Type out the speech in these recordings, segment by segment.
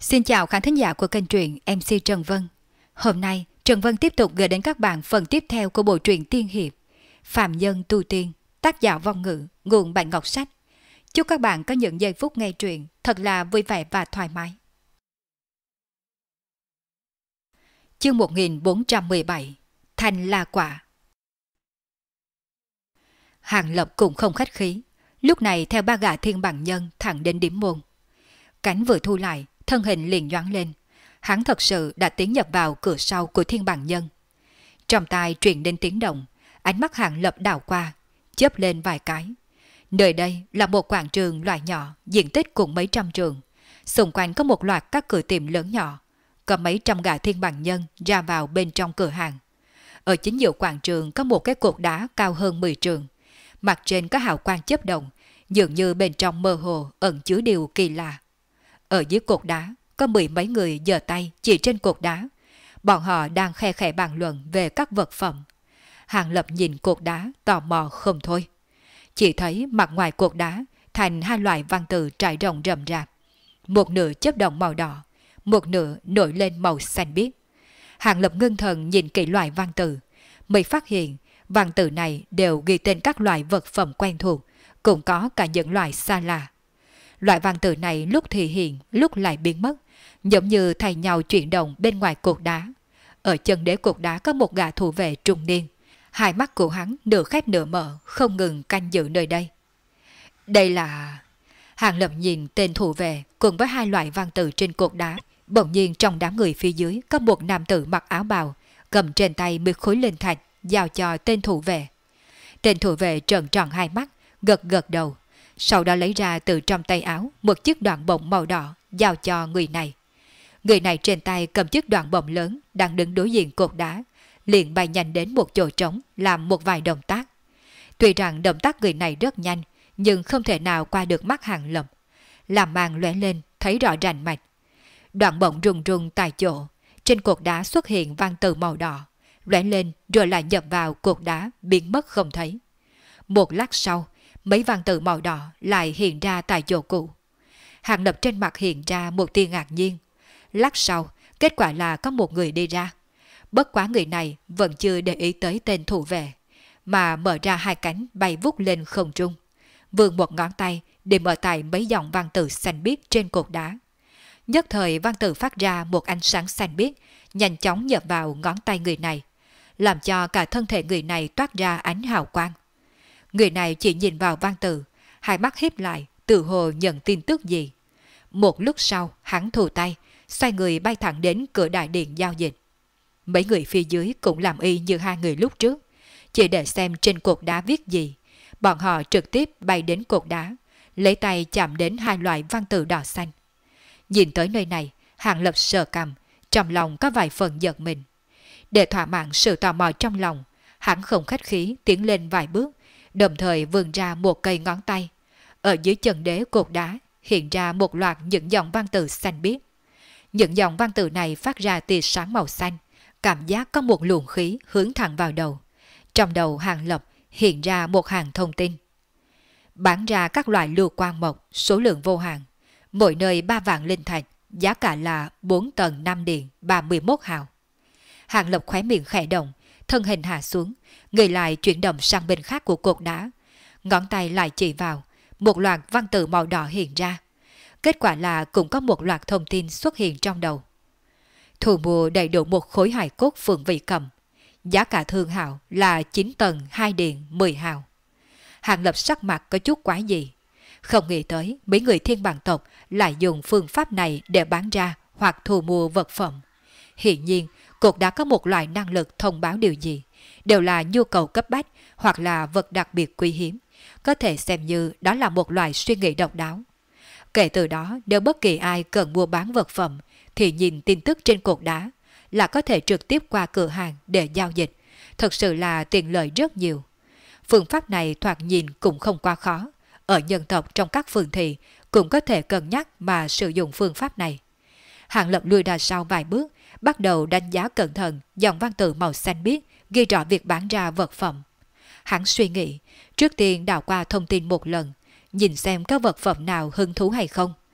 Xin chào khán thính giả của kênh truyện MC Trần Vân. Hôm nay, Trần Vân tiếp tục gửi đến các bạn phần tiếp theo của bộ truyện tiên hiệp Phạm Nhân Tu Tiên, tác giả Vong Ngữ, nguồn Bạch Ngọc Sách. Chúc các bạn có những giây phút nghe truyện thật là vui vẻ và thoải mái. Chương 1417, Thành La Quả. Hàng Lập cũng không khách khí, lúc này theo ba gã thiên bằng nhân thẳng đến điểm môn. Cánh vừa thu lại, thân hình liền nhoáng lên. Hắn thật sự đã tiến nhập vào cửa sau của thiên bằng nhân. Trong tai truyền đến tiếng động, ánh mắt Hàng Lập đảo qua, chớp lên vài cái. Nơi đây là một quảng trường loại nhỏ, diện tích cũng mấy trăm trường. Xung quanh có một loạt các cửa tiệm lớn nhỏ, có mấy trăm gã thiên bằng nhân ra vào bên trong cửa hàng. Ở chính giữa quảng trường có một cái cột đá cao hơn 10 trường. Mặt trên có hào quang chớp động, dường như bên trong mơ hồ ẩn chứa điều kỳ lạ. Ở dưới cột đá có mười mấy người giơ tay chỉ trên cột đá. Bọn họ đang khe khẽ bàn luận về các vật phẩm. Hàng Lập nhìn cột đá tò mò không thôi. Chỉ thấy mặt ngoài cột đá thành hai loại văn tự trải rộng rậm rạp. Một nửa chớp động màu đỏ, một nửa nổi lên màu xanh biếc. Hàng Lập ngưng thần nhìn kỹ loại văn tự, mới phát hiện văn tự này đều ghi tên các loại vật phẩm quen thuộc, cũng có cả những loại xa lạ. Loại văn tự này lúc thì hiện, lúc lại biến mất, giống như thay nhau chuyển động bên ngoài cột đá. Ở chân đế cột đá có một gã thủ vệ trung niên. Hai mắt của hắn nửa khép nửa mở, không ngừng canh giữ nơi đây. Đây là... Hàng Lập nhìn tên thủ vệ cùng với hai loại văn tự trên cột đá. Bỗng nhiên trong đám người phía dưới có một nam tử mặc áo bào, cầm trên tay 10 khối linh thạch, giao cho tên thủ vệ. Tên thủ vệ trợn tròn hai mắt, gật gật đầu. Sau đó lấy ra từ trong tay áo một chiếc đoạn bổng màu đỏ, giao cho người này. Người này trên tay cầm chiếc đoạn bổng lớn, đang đứng đối diện cột đá, liền bay nhanh đến một chỗ trống, làm một vài động tác. Tuy rằng động tác người này rất nhanh, nhưng không thể nào qua được mắt Hàng Lập. Làm màn lóe lên, thấy rõ rành mạch. Đoạn bổng rung rung tại chỗ, trên cột đá xuất hiện văn tự màu đỏ, lóe lên rồi lại nhập vào cột đá, biến mất không thấy. Một lát sau, mấy văn tự màu đỏ lại hiện ra tại chỗ cũ. Hàng Lập trên mặt hiện ra một tia ngạc nhiên. Lát sau, kết quả là có một người đi ra. Bất quá người này vẫn chưa để ý tới tên thủ vệ, mà mở ra hai cánh bay vút lên không trung, vươn một ngón tay để mở tại mấy dòng văn tự xanh biếc trên cột đá. Nhất thời văn tự phát ra một ánh sáng xanh biếc, nhanh chóng nhập vào ngón tay người này, làm cho cả thân thể người này toát ra ánh hào quang. Người này chỉ nhìn vào văn tự, hai mắt híp lại, tự hồ nhận tin tức gì. Một lúc sau, hắn thu tay, xoay người bay thẳng đến cửa đại điện giao dịch. Mấy người phía dưới cũng làm y như hai người lúc trước, chỉ để xem trên cột đá viết gì. Bọn họ trực tiếp bay đến cột đá, lấy tay chạm đến hai loại văn tự đỏ xanh. Nhìn tới nơi này, Hàng Lập sờ cằm, trong lòng có vài phần giật mình. Để thỏa mãn sự tò mò trong lòng, hắn không khách khí tiến lên vài bước, đồng thời vươn ra một cây ngón tay. Ở dưới chân đế cột đá hiện ra một loạt những dòng văn tự xanh biếc. Những dòng văn tự này phát ra tia sáng màu xanh, cảm giác có một luồng khí hướng thẳng vào đầu. Trong đầu Hàng Lập hiện ra một hàng thông tin. Bán ra các loại lưu quang mộc, số lượng vô hạn. Mỗi nơi 3 vạn linh thạch, giá cả là 4 tầng 5 điện, 31 hào. Hàng Lập khóe miệng khẽ động, thân hình hạ xuống, người lại chuyển động sang bên khác của cột đá. Ngón tay lại chỉ vào, một loạt văn tự màu đỏ hiện ra. Kết quả là cũng có một loạt thông tin xuất hiện trong đầu. Thu mua đầy đủ một khối hài cốt phượng vị cầm. Giá cả thương hào là 9 tầng 2 điện 10 hào. Hàng Lập sắc mặt có chút quái gì. Không nghĩ tới mấy người thiên bằng tộc lại dùng phương pháp này để bán ra hoặc thu mua vật phẩm. Hiển nhiên, cột đã có một loại năng lực thông báo điều gì, đều là nhu cầu cấp bách hoặc là vật đặc biệt quý hiếm. Có thể xem như đó là một loại suy nghĩ độc đáo. Kể từ đó, nếu bất kỳ ai cần mua bán vật phẩm, thì nhìn tin tức trên cột đá là có thể trực tiếp qua cửa hàng để giao dịch. Thật sự là tiện lợi rất nhiều. Phương pháp này thoạt nhìn cũng không quá khó. Ở nhân tộc trong các phường thị cũng có thể cân nhắc mà sử dụng phương pháp này. Hàng Lập lùi ra sau vài bước, bắt đầu đánh giá cẩn thận dòng văn tự màu xanh biếc ghi rõ việc bán ra vật phẩm. Hắn suy nghĩ, trước tiên đào qua thông tin một lần, nhìn xem có vật phẩm nào hứng thú hay không.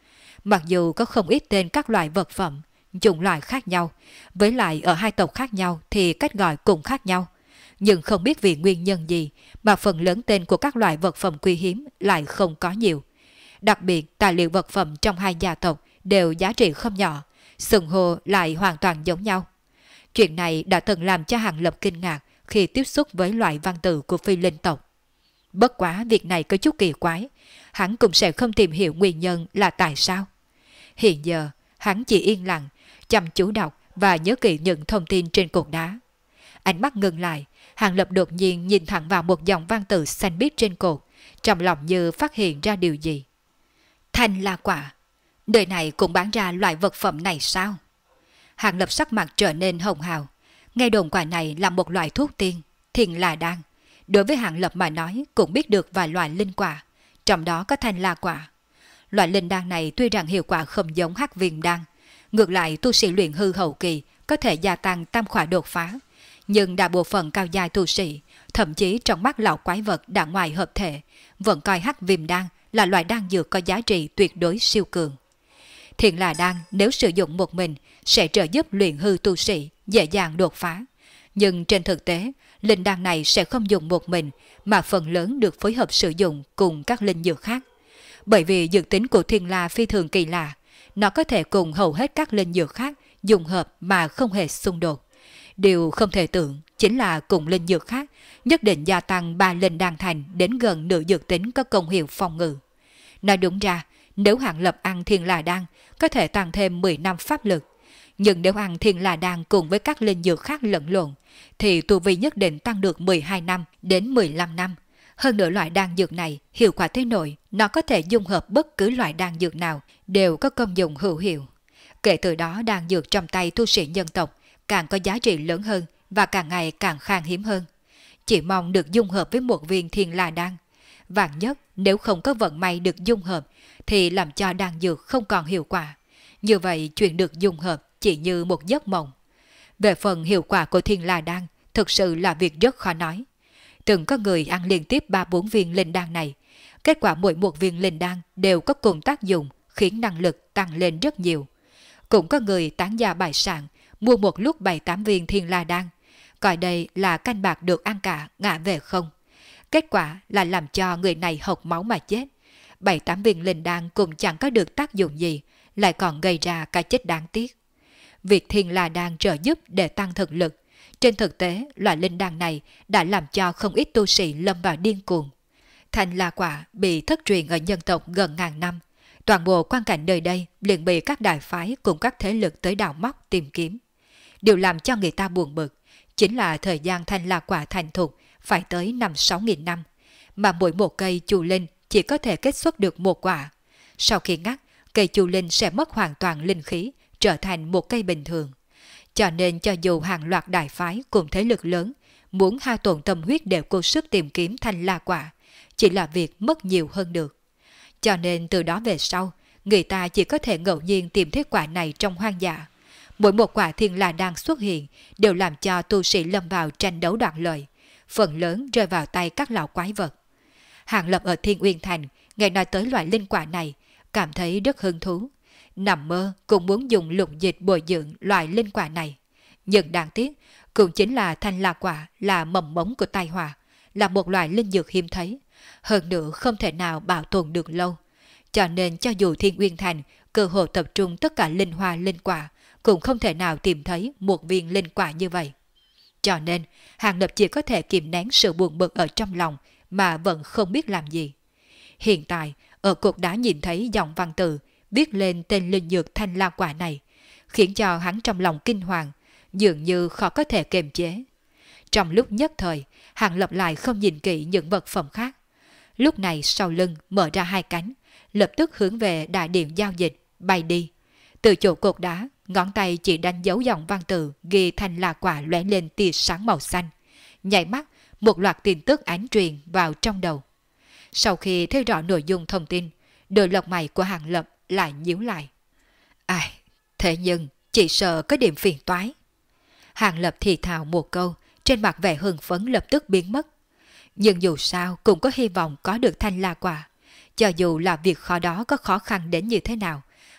Mặc dù có không ít tên các loại vật phẩm, chủng loại khác nhau, với lại ở hai tộc khác nhau thì cách gọi cũng khác nhau, nhưng không biết vì nguyên nhân gì mà phần lớn tên của các loại vật phẩm quý hiếm lại không có nhiều. Đặc biệt tài liệu vật phẩm trong hai gia tộc đều giá trị không nhỏ, xưng hô lại hoàn toàn giống nhau. Chuyện này đã từng làm cho Hàng Lập kinh ngạc khi tiếp xúc với loại văn tự của phi linh tộc. Bất quá việc này có chút kỳ quái, hắn cũng sẽ không tìm hiểu nguyên nhân là tại sao. Hiện giờ, hắn chỉ yên lặng, chăm chú đọc và nhớ kỹ những thông tin trên cột đá. Ánh mắt ngừng lại, Hàng Lập đột nhiên nhìn thẳng vào một dòng văn tự xanh biếc trên cột, trong lòng như phát hiện ra điều gì. Thanh la quả, đời này cũng bán ra loại vật phẩm này sao? Hàng Lập sắc mặt trở nên hồng hào, nghe đồn quả này là một loại thuốc tiên, thiên là đan. Đối với Hàng Lập mà nói cũng biết được vài loại linh quả, trong đó có thanh la quả. Loại linh đan này tuy rằng hiệu quả không giống hắc viêm đan, ngược lại tu sĩ luyện hư hậu kỳ có thể gia tăng tam khỏa đột phá, nhưng đại bộ phận cao giai tu sĩ, thậm chí trong mắt lão quái vật đã ngoài hợp thể, vẫn coi hắc viêm đan là loại đan dược có giá trị tuyệt đối siêu cường. Thiên là đan nếu sử dụng một mình sẽ trợ giúp luyện hư tu sĩ dễ dàng đột phá, nhưng trên thực tế linh đan này sẽ không dùng một mình mà phần lớn được phối hợp sử dụng cùng các linh dược khác. Bởi vì dược tính của thiên la phi thường kỳ lạ, nó có thể cùng hầu hết các linh dược khác dùng hợp mà không hề xung đột. Điều không thể tưởng chính là cùng linh dược khác nhất định gia tăng 3 linh đan thành đến gần nửa dược tính có công hiệu phòng ngự. Nói đúng ra, nếu Hàng Lập ăn thiên la đan có thể tăng thêm 10 năm pháp lực, nhưng nếu ăn thiên la đan cùng với các linh dược khác lẫn lộn thì tu vi nhất định tăng được 12 năm đến 15 năm. Hơn nữa loại đan dược này hiệu quả thế nổi, nó có thể dung hợp bất cứ loại đan dược nào đều có công dụng hữu hiệu. Kể từ đó đan dược trong tay tu sĩ nhân tộc càng có giá trị lớn hơn và càng ngày càng khan hiếm hơn. Chỉ mong được dung hợp với một viên thiên la đan. Vạn nhất nếu không có vận may được dung hợp thì làm cho đan dược không còn hiệu quả. Như vậy chuyện được dung hợp chỉ như một giấc mộng. Về phần hiệu quả của thiên la đan thực sự là việc rất khó nói. Từng có người ăn liên tiếp 3-4 viên linh đan này, kết quả mỗi một viên linh đan đều có cùng tác dụng khiến năng lực tăng lên rất nhiều. Cũng có người tán gia bại sản mua một lúc 7-8 viên thiên la đan, coi đây là canh bạc được ăn cả ngã về không. Kết quả là làm cho người này hộc máu mà chết. 7-8 viên linh đan cũng chẳng có được tác dụng gì, lại còn gây ra cái chết đáng tiếc. Việc thiên la đan trợ giúp để tăng thực lực, trên thực tế loại linh đan này đã làm cho không ít tu sĩ lâm vào điên cuồng. Thanh la quả bị thất truyền ở nhân tộc gần ngàn năm, toàn bộ quan cảnh nơi đây liền bị các đại phái cùng các thế lực tới đào móc tìm kiếm. Điều làm cho người ta buồn bực chính là thời gian thanh la quả thành thục phải tới 5-6 nghìn năm, mà mỗi một cây chu linh chỉ có thể kết xuất được một quả. Sau khi ngắt, cây chu linh sẽ mất hoàn toàn linh khí, trở thành một cây bình thường. Cho nên cho dù hàng loạt đại phái cùng thế lực lớn muốn hao tổn tâm huyết để cố sức tìm kiếm thanh la quả, chỉ là việc mất nhiều hơn được. Cho nên từ đó về sau, người ta chỉ có thể ngẫu nhiên tìm thấy quả này trong hoang dã. Mỗi một quả thiên la đan xuất hiện đều làm cho tu sĩ lâm vào tranh đấu đoạt lợi, phần lớn rơi vào tay các lão quái vật. Hàng Lập ở Thiên Uyên Thành nghe nói tới loại linh quả này, cảm thấy rất hứng thú. Nằm mơ cũng muốn dùng lục dịch bồi dưỡng loại linh quả này. Nhưng đáng tiếc, cũng chính là thanh la quả là mầm mống của tai họa, là một loại linh dược hiếm thấy, hơn nữa không thể nào bảo tồn được lâu. Cho nên cho dù Thiên Uyên Thành cơ hội tập trung tất cả linh hoa linh quả, cũng không thể nào tìm thấy một viên linh quả như vậy. Cho nên, Hàng Lập chỉ có thể kìm nén sự buồn bực ở trong lòng mà vẫn không biết làm gì. Hiện tại, ở cột đá nhìn thấy dòng văn tự viết lên tên linh dược thanh la quả này, khiến cho hắn trong lòng kinh hoàng, dường như khó có thể kiềm chế. Trong lúc nhất thời, Hàng Lập lại không nhìn kỹ những vật phẩm khác. Lúc này sau lưng mở ra hai cánh, lập tức hướng về đại điện giao dịch, bay đi. Từ chỗ cột đá, ngón tay chỉ đánh dấu dòng văn tự ghi thanh la quả lóe lên tia sáng màu xanh. Nhảy mắt, một loạt tin tức ánh truyền vào trong đầu. Sau khi thấy rõ nội dung thông tin, đôi lông mày của Hàng Lập lại nhíu lại. Ai, thế nhưng chỉ sợ có điểm phiền toái. Hàng Lập thì thào một câu, trên mặt vẻ hưng phấn lập tức biến mất. Nhưng dù sao cũng có hy vọng có được thanh la quả. Cho dù là việc khó đó có khó khăn đến như thế nào,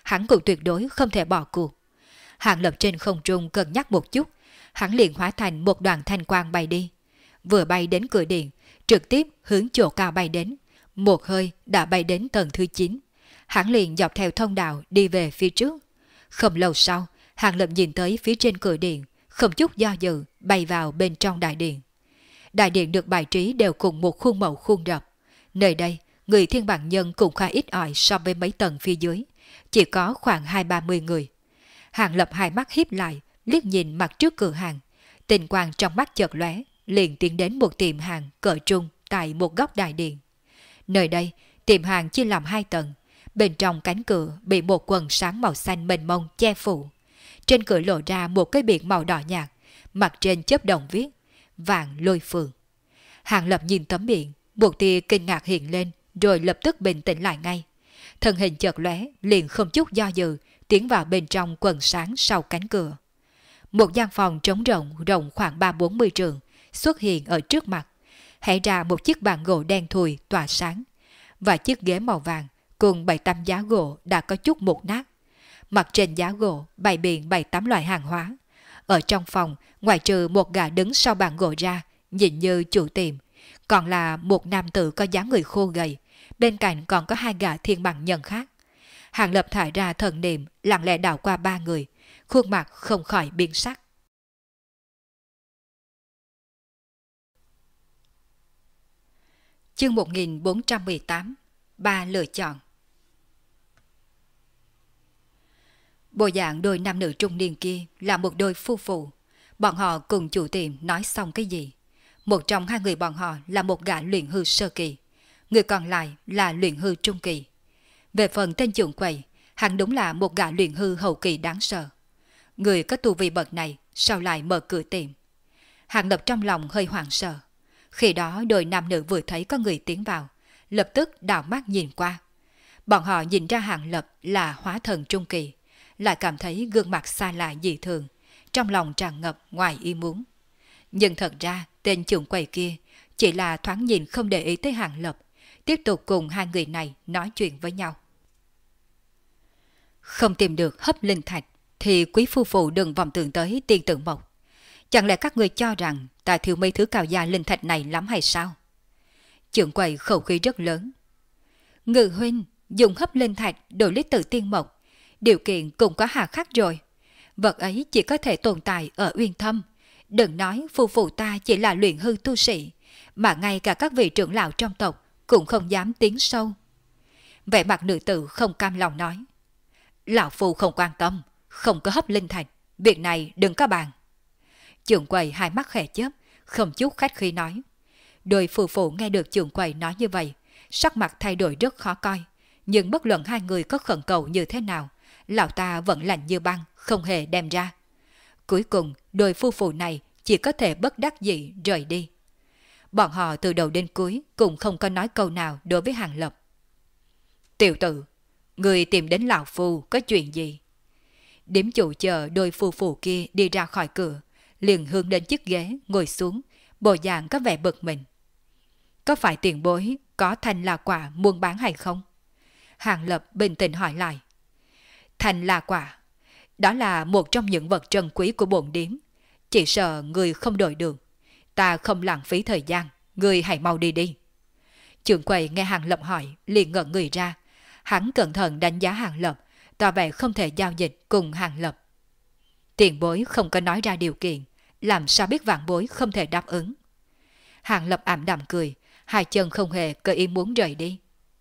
hắn cũng tuyệt đối không thể bỏ cuộc. Hàng Lập trên không trung cân nhắc một chút, hắn liền hóa thành một đoàn thanh quang bay đi. Vừa bay đến cửa điện, trực tiếp hướng chỗ cao bay đến, một hơi đã bay đến tầng thứ 9. Hắn liền dọc theo thông đạo đi về phía trước. Không lâu sau, Hàng Lập nhìn tới phía trên cửa điện, không chút do dự bay vào bên trong đại điện. Đại điện được bài trí đều cùng một khuôn mẫu khuôn đập. Nơi đây, người thiên bản nhân cũng khá ít ỏi so với mấy tầng phía dưới, chỉ có khoảng 20-30 người. Hàng Lập hai mắt híp lại, liếc nhìn mặt trước cửa hàng, tình quang trong mắt chợt lóe, liền tiến đến một tiệm hàng cỡ trung tại một góc đại điện. Nơi đây, tiệm hàng chia làm 2 tầng, bên trong cánh cửa bị một quần sáng màu xanh mênh mông che phủ. Trên cửa lộ ra một cái biển màu đỏ nhạt, mặt trên chớp đồng viết vàng lôi phường. Hàng Lập nhìn tấm biển, một tia kinh ngạc hiện lên, rồi lập tức bình tĩnh lại ngay. Thân hình chợt lóe, liền không chút do dự tiến vào bên trong quần sáng sau cánh cửa. Một gian phòng trống rộng khoảng 30-40 trượng xuất hiện ở trước mặt, hé ra một chiếc bàn gỗ đen thùi tỏa sáng và chiếc ghế màu vàng cùng 7-8 giá gỗ đã có chút mục nát. Mặt trên giá gỗ bày biện 7-8 loại hàng hóa. Ở trong phòng, ngoài trừ một gã đứng sau bàn gỗ ra, nhìn như chủ tiệm, còn là một nam tử có dáng người khô gầy, bên cạnh còn có 2 gã thiên bằng nhân khác. Hàng Lập thải ra thần niệm, lặng lẽ đảo qua 3 người, khuôn mặt không khỏi biến sắc. Chương 1418, 3 lựa chọn. Bộ dạng đôi nam nữ trung niên kia là một đôi phu phụ. Bọn họ cùng chủ tiệm nói xong cái gì? Một trong 2 người bọn họ là một gã luyện hư sơ kỳ, người còn lại là luyện hư trung kỳ. Về phần tên trưởng quầy, hắn đúng là một gã luyện hư hậu kỳ đáng sợ. Người có tu vi bậc này sao lại mở cửa tiệm? Hàng Lập trong lòng hơi hoảng sợ. Khi đó đôi nam nữ vừa thấy có người tiến vào, lập tức đảo mắt nhìn qua. Bọn họ nhìn ra Hàng Lập là hóa thần trung kỳ, lại cảm thấy gương mặt xa lạ dị thường, trong lòng tràn ngập ngoài ý muốn. Nhưng thật ra tên trưởng quầy kia chỉ là thoáng nhìn không để ý tới Hàng Lập, tiếp tục cùng 2 người này nói chuyện với nhau. Không tìm được hấp linh thạch thì quý phu phụ đừng vọng tưởng tới tiên tượng mộc. Chẳng lẽ các người cho rằng ta thiếu mấy thứ cao gia linh thạch này lắm hay sao? Trưởng quầy khẩu khí rất lớn. Ngự huynh dùng hấp linh thạch đổi lấy tự tiên mộc, điều kiện cũng có hà khắc rồi. Vật ấy chỉ có thể tồn tại ở Uyên Thâm. Đừng nói phu phụ ta chỉ là luyện hư tu sĩ, mà ngay cả các vị trưởng lão trong tộc cũng không dám tiến sâu. Vẻ mặt nữ tử không cam lòng nói. Lão phu không quan tâm, không có hấp linh thạch, việc này đừng có bàn. Trưởng quầy hai mắt khẽ chớp, không chút khách khí nói. Đôi phu phụ nghe được trưởng quầy nói như vậy, sắc mặt thay đổi rất khó coi, nhưng bất luận 2 người có khẩn cầu như thế nào, lão ta vẫn lạnh như băng, không hề đem ra. Cuối cùng, đôi phu phụ này chỉ có thể bất đắc dĩ rời đi. Bọn họ từ đầu đến cuối cũng không có nói câu nào đối với Hàng Lập. Tiểu tử, người tìm đến lão phu có chuyện gì? Điếm chủ chờ đôi phu phụ kia đi ra khỏi cửa, liền hướng đến chiếc ghế ngồi xuống, bộ dạng có vẻ bực mình. Có phải tiền bối có thành là quả muôn bán hay không? Hàng Lập bình tĩnh hỏi lại. Thành là quả, đó là một trong những vật trân quý của bổn điếm, chỉ sợ người không đổi được. Ta không lãng phí thời gian, người hãy mau đi đi. Trưởng quầy nghe Hàng Lập hỏi liền ngẩn người ra. Hắn cẩn thận đánh giá Hàng Lập, tỏ vẻ không thể giao dịch cùng Hàng Lập. Tiền bối không có nói ra điều kiện, làm sao biết vạn bối không thể đáp ứng? Hàng Lập ảm đạm cười, 2 chân không hề có ý muốn rời đi.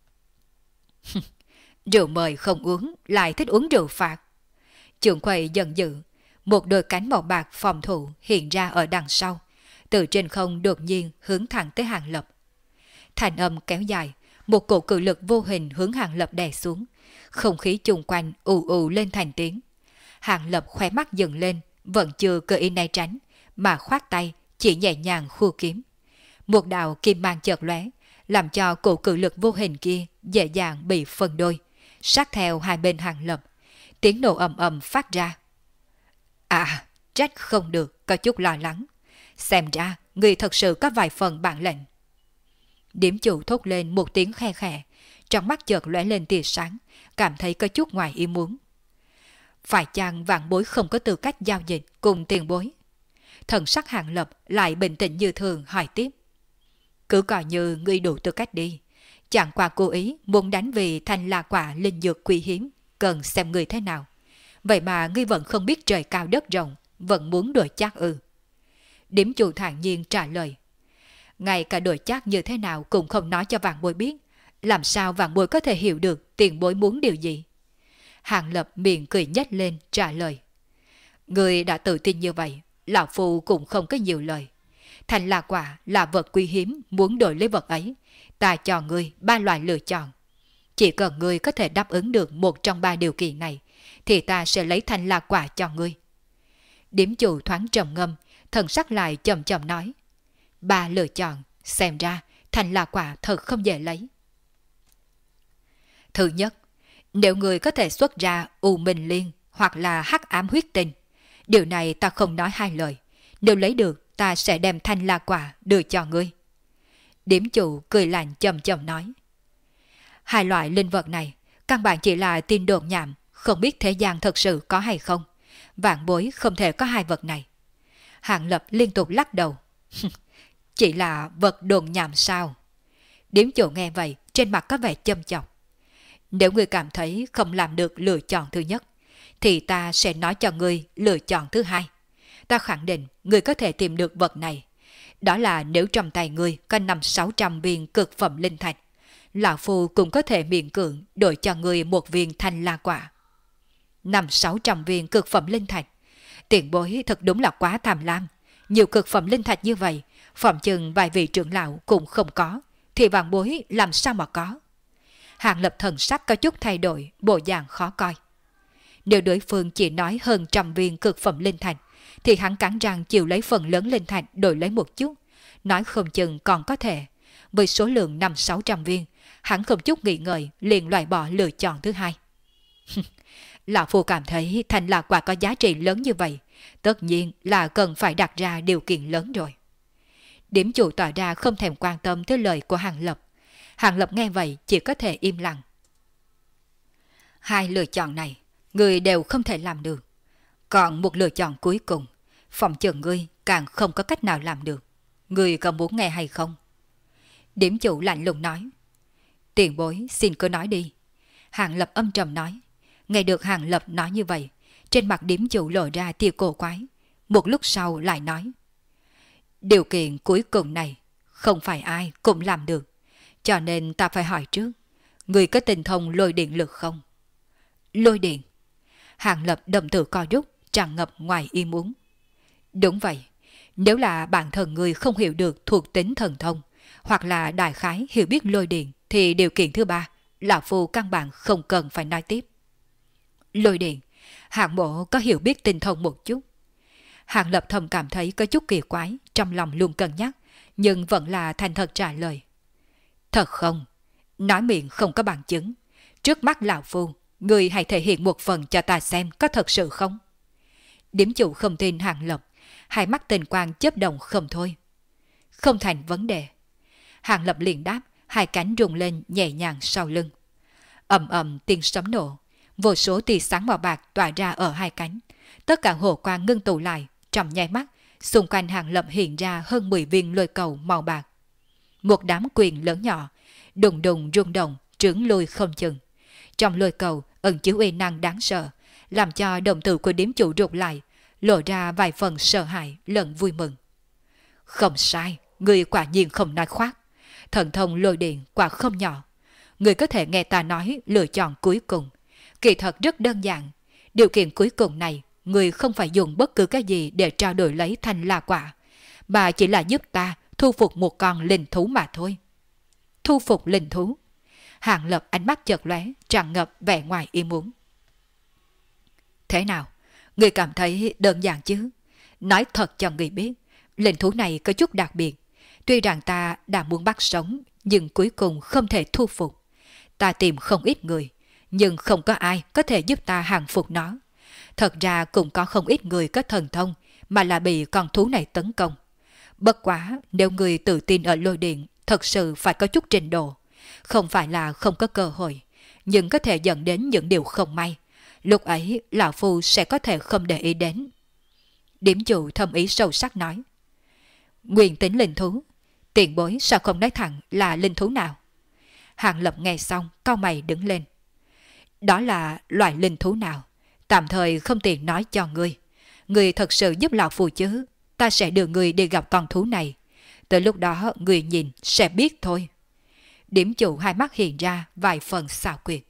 Rượu mời không uống, lại thích uống rượu phạt. Trưởng quầy giận dữ, một đôi cánh màu bạc phòng thủ hiện ra ở đằng sau, từ trên không đột nhiên hướng thẳng tới Hàng Lập. Thành âm kéo dài, một cổ cự lực vô hình hướng Hàng Lập đè xuống, không khí chung quanh ù ù lên thành tiếng. Hàng Lập khóe mắt dừng lên, vẫn chưa cơ ý né tránh, mà khoát tay chỉ nhẹ nhàng khua kiếm. Một đạo kim mang chợt lóe, làm cho cổ cự lực vô hình kia dễ dàng bị phân đôi, sát theo 2 bên Hàng Lập. Tiếng nổ ầm ầm phát ra. À, trách không được, có chút lo lắng. Xem ra, người thật sự có vài phần bản lĩnh. Điếm chủ thốt lên một tiếng khe khẽ, trong mắt chợt lóe lên tia sáng, cảm thấy có chút ngoài ý muốn. Phải chăng vạn bối không có tư cách giao dịch cùng tiền bối? Thần sắc Hàng Lập lại bình tĩnh như thường hỏi tiếp. Cứ coi như ngươi đủ tư cách đi. Chẳng qua cố ý muốn đánh vì thanh la quả linh dược quý hiếm, cần xem ngươi thế nào. Vậy mà ngươi vẫn không biết trời cao đất rộng, vẫn muốn đổi chác ư? Điếm chủ thản nhiên trả lời. Ngay cả đổi chác như thế nào cũng không nói cho vạn bối biết. Làm sao vạn bối có thể hiểu được tiền bối muốn điều gì? Hàng Lập miệng cười nhếch lên trả lời. Ngươi đã tự tin như vậy, lão phu cũng không có nhiều lời. Thanh la quả là vật quý hiếm, muốn đổi lấy vật ấy. Ta cho ngươi 3 loại lựa chọn. Chỉ cần ngươi có thể đáp ứng được một trong 3 điều kiện này, thì ta sẽ lấy thanh la quả cho ngươi. Điếm chủ thoáng trầm ngâm, thần sắc lại chậm chậm nói. 3 lựa chọn, xem ra thanh la quả thật không dễ lấy. Thứ nhất, nếu ngươi có thể xuất ra U Minh Liên hoặc là Hắc Ám Huyết Tinh, điều này ta không nói hai lời. Nếu lấy được, ta sẽ đem thanh la quả đưa cho ngươi. Điếm chủ cười lạnh chậm chậm nói. 2 loại linh vật này, căn bản chỉ là tin đồn nhảm, không biết thế gian thật sự có hay không. Vạn bối không thể có 2 vật này. Hàng Lập liên tục lắc đầu. Chỉ là vật đồn nhảm sao? Điếm chủ nghe vậy, trên mặt có vẻ châm chọc. Nếu ngươi cảm thấy không làm được lựa chọn thứ nhất, thì ta sẽ nói cho ngươi lựa chọn thứ 2. Ta khẳng định ngươi có thể tìm được vật này. Đó là nếu trong tay ngươi có 500-600 viên cực phẩm linh thạch, lão phu cũng có thể miễn cưỡng đổi cho ngươi 1 viên thanh la quả. 500-600 viên cực phẩm linh thạch, tiền bối thật đúng là quá tham lam. Nhiều cực phẩm linh thạch như vậy, phòng chừng vài vị trưởng lão cũng không có, thì vạn bối làm sao mà có? Hàng Lập thần sắc có chút thay đổi, bộ dạng khó coi. Nếu đối phương chỉ nói hơn 100 viên cực phẩm linh thạch, thì hắn cắn răng chịu lấy phần lớn linh thạch đổi lấy một chút, nói không chừng còn có thể. Với số lượng 500-600 viên, hắn không chút nghĩ ngợi liền loại bỏ lựa chọn thứ 2. Lão phu cảm thấy thanh la quả có giá trị lớn như vậy, tất nhiên là cần phải đặt ra điều kiện lớn rồi. Điểm chủ tỏ ra không thèm quan tâm tới lời của Hàng Lập. Hàng Lập nghe vậy chỉ có thể im lặng. 2 lựa chọn này, người đều không thể làm được. Còn một lựa chọn cuối cùng, phòng chừng ngươi càng không có cách nào làm được. Ngươi có muốn nghe hay không? Điểm chủ lạnh lùng nói. Tiền bối xin cứ nói đi. Hàng Lập âm trầm nói. Nghe được Hàng Lập nói như vậy, trên mặt điểm chủ lộ ra tia cổ quái. Một lúc sau lại nói. Điều kiện cuối cùng này không phải ai cũng làm được, cho nên ta phải hỏi trước, người có tinh thông lôi điện lực không? Lôi điện? Hàng Lập đồng tử co rút, tràn ngập ngoài ý muốn. Đúng vậy, nếu là bản thân người không hiểu được thuộc tính thần thông, hoặc là đại khái hiểu biết lôi điện, thì điều kiện thứ 3, lão phu căn bản không cần phải nói tiếp. Lôi điện, Hạng mộ có hiểu biết tinh thông một chút. Hàng Lập thầm cảm thấy có chút kỳ quái, trong lòng luôn cân nhắc, nhưng vẫn là thành thật trả lời. Thật không? Nói miệng không có bằng chứng. Trước mắt lão phu, người hãy thể hiện một phần cho ta xem có thật sự không? Điểm chủ không tin Hàng Lập, hai mắt tình quang chớp động không thôi. Không thành vấn đề. Hàng Lập liền đáp, hai cánh rung lên nhẹ nhàng sau lưng. Ầm ầm tiếng sấm nổ, vô số tia sáng màu bạc tỏa ra ở hai cánh. Tất cả hồ quang ngưng tụ lại, trong nháy mắt, xung quanh Hàng Lập hiện ra hơn 10 viên lôi cầu màu bạc. Một đám quyền lớn nhỏ, đùng đùng rung động, trướng lùi không chừng. Trong lôi cầu ẩn chứa uy năng đáng sợ, làm cho đồng tử của điếm chủ rụt lại, lộ ra vài phần sợ hãi lẫn vui mừng. Không sai, người quả nhiên không nói khoác. Thần thông lôi điện quả không nhỏ. Người có thể nghe ta nói lựa chọn cuối cùng. Kỳ thật rất đơn giản. Điều kiện cuối cùng này, người không phải dùng bất cứ cái gì để trao đổi lấy thanh la quả, mà chỉ là giúp ta thu phục một con linh thú mà thôi. Thu phục linh thú? Hàng Lập ánh mắt chợt lóe, tràn ngập vẻ ngoài ý muốn. Thế nào? Người cảm thấy đơn giản chứ? Nói thật cho người biết, linh thú này có chút đặc biệt. Tuy rằng ta đã muốn bắt sống, nhưng cuối cùng không thể thu phục. Ta tìm không ít người, nhưng không có ai có thể giúp ta hàng phục nó. Thật ra cũng có không ít người có thần thông mà là bị con thú này tấn công. Bất quá nếu người tự tin ở lôi điện, thật sự phải có chút trình độ. không phải là không có cơ hội, nhưng có thể dẫn đến những điều không may. Lúc ấy, lão phu sẽ có thể không để ý đến. Điểm chủ thâm ý sâu sắc nói. Nguyên tính linh thú, tiền bối sao không nói thẳng là linh thú nào? Hàng Lập nghe xong, cau mày đứng lên. Đó là loại linh thú nào? Tạm thời không tiện nói cho ngươi. Ngươi thật sự giúp lão phu chứ? Ta sẽ đưa ngươi đi gặp con thú này. Tới lúc đó ngươi nhìn sẽ biết thôi. Điểm chủ hai mắt hiện ra vài phần xảo quyệt.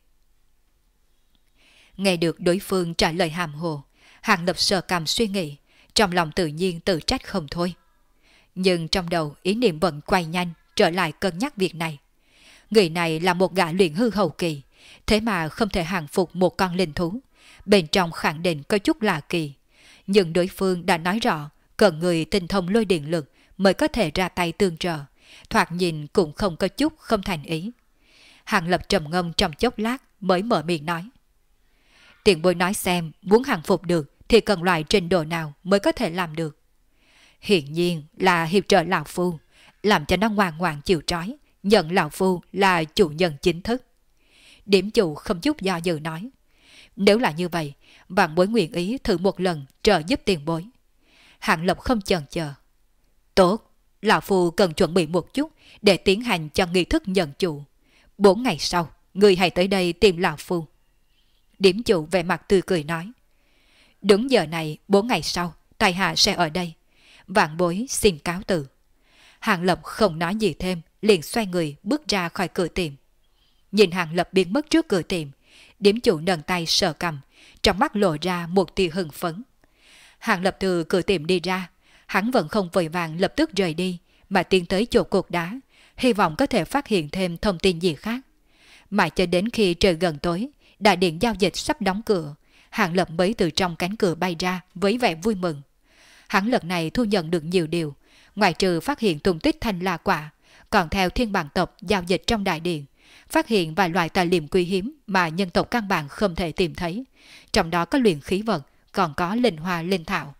Nghe được đối phương trả lời hàm hồ, Hàng Lập sờ cằm suy nghĩ, trong lòng tự nhiên tự trách không thôi. Nhưng trong đầu ý niệm vẫn quay nhanh trở lại cân nhắc việc này. Người này là một gã luyện hư hậu kỳ, thế mà không thể hàng phục một con linh thú. Bên trong khẳng định có chút lạ kỳ. Nhưng đối phương đã nói rõ cần người tinh thông lôi điện lực mới có thể ra tay tương trợ. Thoạt nhìn cũng không có chút không thành ý. Hàng Lập trầm ngâm trong chốc lát mới mở miệng nói. Tiền bối nói xem muốn hàng phục được thì cần loại trình độ nào mới có thể làm được. Hiển nhiên là hiệp trợ lão phu, làm cho nó ngoan ngoãn chịu trói, nhận lão phu là chủ nhân chính thức. Điểm chủ không chút do dự nói. Nếu là như vậy, vạn bối nguyện ý thử một lần trợ giúp tiền bối. Hàng Lập không chần chờ. Tốt, lão phu cần chuẩn bị một chút để tiến hành cho nghi thức nhận chủ. 4 ngày sau, người hãy tới đây tìm lão phu. Điểm chủ vẻ mặt tươi cười nói. Đúng giờ này 4 ngày sau, tài hạ sẽ ở đây. Vạn bối xin cáo từ. Hàng Lập không nói gì thêm, liền xoay người bước ra khỏi cửa tiệm. Nhìn Hàng Lập biến mất trước cửa tiệm, điểm chủ nâng tay sờ cằm, trong mắt lộ ra một tia hưng phấn. Hàng Lập từ cửa tiệm đi ra, hắn vẫn không vội vàng lập tức rời đi, mà tiến tới chỗ cột đá, hy vọng có thể phát hiện thêm thông tin gì khác. Mãi cho đến khi trời gần tối, đại điện giao dịch sắp đóng cửa, Hàng Lập mới từ trong cánh cửa bay ra với vẻ vui mừng. Hắn lần này thu nhận được nhiều điều, ngoại trừ phát hiện tung tích thanh la quả, còn theo thiên bản tộc giao dịch trong đại điện, phát hiện vài loại tài liệu quý hiếm mà nhân tộc căn bản không thể tìm thấy, trong đó có luyện khí vật, còn có linh hoa linh thảo.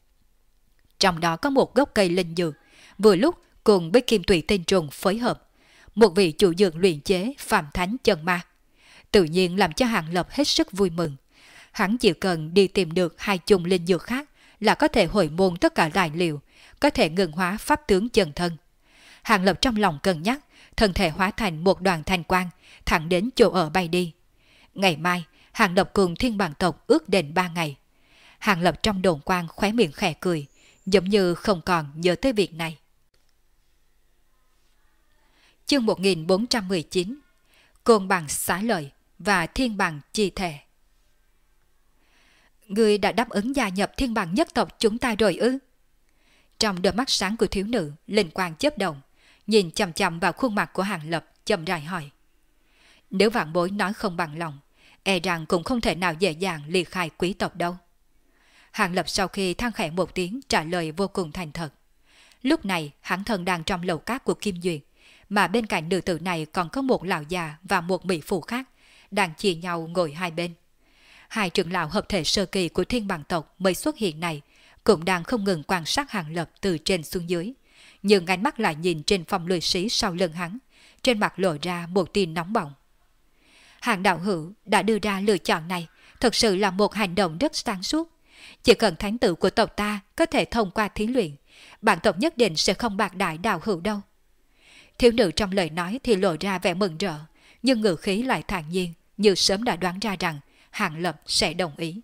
Trong đó có một gốc cây linh dược, vừa lúc cùng với kim tụy tinh trùng phối hợp, một vị chủ dược luyện chế phàm thánh chân ma, tự nhiên làm cho Hàng Lập hết sức vui mừng. Hắn chỉ cần đi tìm được 2 chủng linh dược khác là có thể hồi môn tất cả tài liệu, có thể ngừng hóa pháp tướng chân thân. Hàng Lập trong lòng cân nhắc, thân thể hóa thành một đoàn thanh quang, thẳng đến chỗ ở bay đi. Ngày mai, Hàng Lập cùng thiên bản tộc ước định 3 ngày. Hàng Lập trong đồn quang khóe miệng khẽ cười, giống như không còn nhớ tới việc này. Chương 1419 Côn bằng xá lợi và thiên bằng chi thể. Ngươi đã đáp ứng gia nhập thiên bằng nhất tộc chúng ta rồi ư? Trong đôi mắt sáng của thiếu nữ, linh quang chớp động, nhìn chằm chằm vào khuôn mặt của Hàng Lập, chậm rãi hỏi. Nếu vạn bối nói không bằng lòng, e rằng cũng không thể nào dễ dàng ly khai quý tộc đâu. Hàng Lập sau khi than khẽ một tiếng trả lời vô cùng thành thật. Lúc này hắn thân đang trong lầu cát của Kim Duyệt, mà bên cạnh nữ tử này còn có một lão già và một mỹ phụ khác, đang chia nhau ngồi hai bên. Hai trưởng lão hợp thể sơ kỳ của thiên bằng tộc mới xuất hiện này cũng đang không ngừng quan sát Hàng Lập từ trên xuống dưới, nhưng ánh mắt lại nhìn trên phong lười sĩ sau lưng hắn, trên mặt lộ ra một tia nóng bỏng. Hàng đạo hữu đã đưa ra lựa chọn này, thật sự là một hành động rất sáng suốt. Chỉ cần thánh tử của tộc ta có thể thông qua thí luyện, bản tộc nhất định sẽ không bạc đại đạo hữu đâu. Thiếu nữ trong lời nói thì lộ ra vẻ mừng rỡ, nhưng ngữ khí lại thản nhiên, như sớm đã đoán ra rằng Hàng Lập sẽ đồng ý.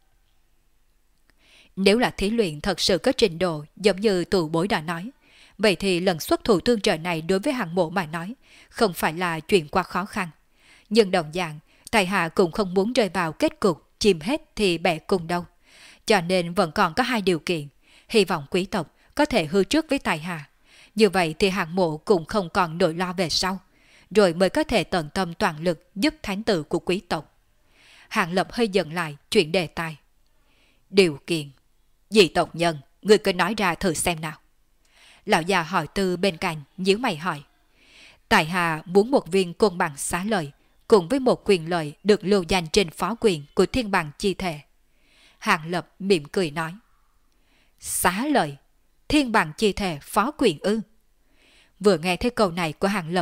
Nếu là thí luyện thật sự có trình độ giống như tù bối đã nói, vậy thì lần xuất thủ tương trợ này đối với Hàng Mộ mà nói không phải là chuyện quá khó khăn. Nhưng đồng dạng, tại hạ cũng không muốn rơi vào kết cục chìm hết thì bẻ cùng đâu. Cho nên vẫn còn có 2 điều kiện, hy vọng quý tộc có thể hứa trước với tại hạ. Như vậy thì Hàng Mộ cũng không còn nỗi lo về sau, rồi mới có thể tận tâm toàn lực giúp thánh tử của quý tộc. Hàng Lập hơi dừng lại chuyện đề tài. Điều kiện? Dị tộc nhân, ngươi cứ nói ra thử xem nào. Lão già hỏi từ bên cạnh, nhíu mày hỏi. Tại hạ muốn một viên côn bằng xá lợi, cùng với một quyền lợi được lưu danh trên phó quyền của thiên bằng chi thể. Hàng Lập mỉm cười nói. Xá lợi? Thiên bằng chi thể phó quyền ư? Vừa nghe thấy câu này của Hàng Lập,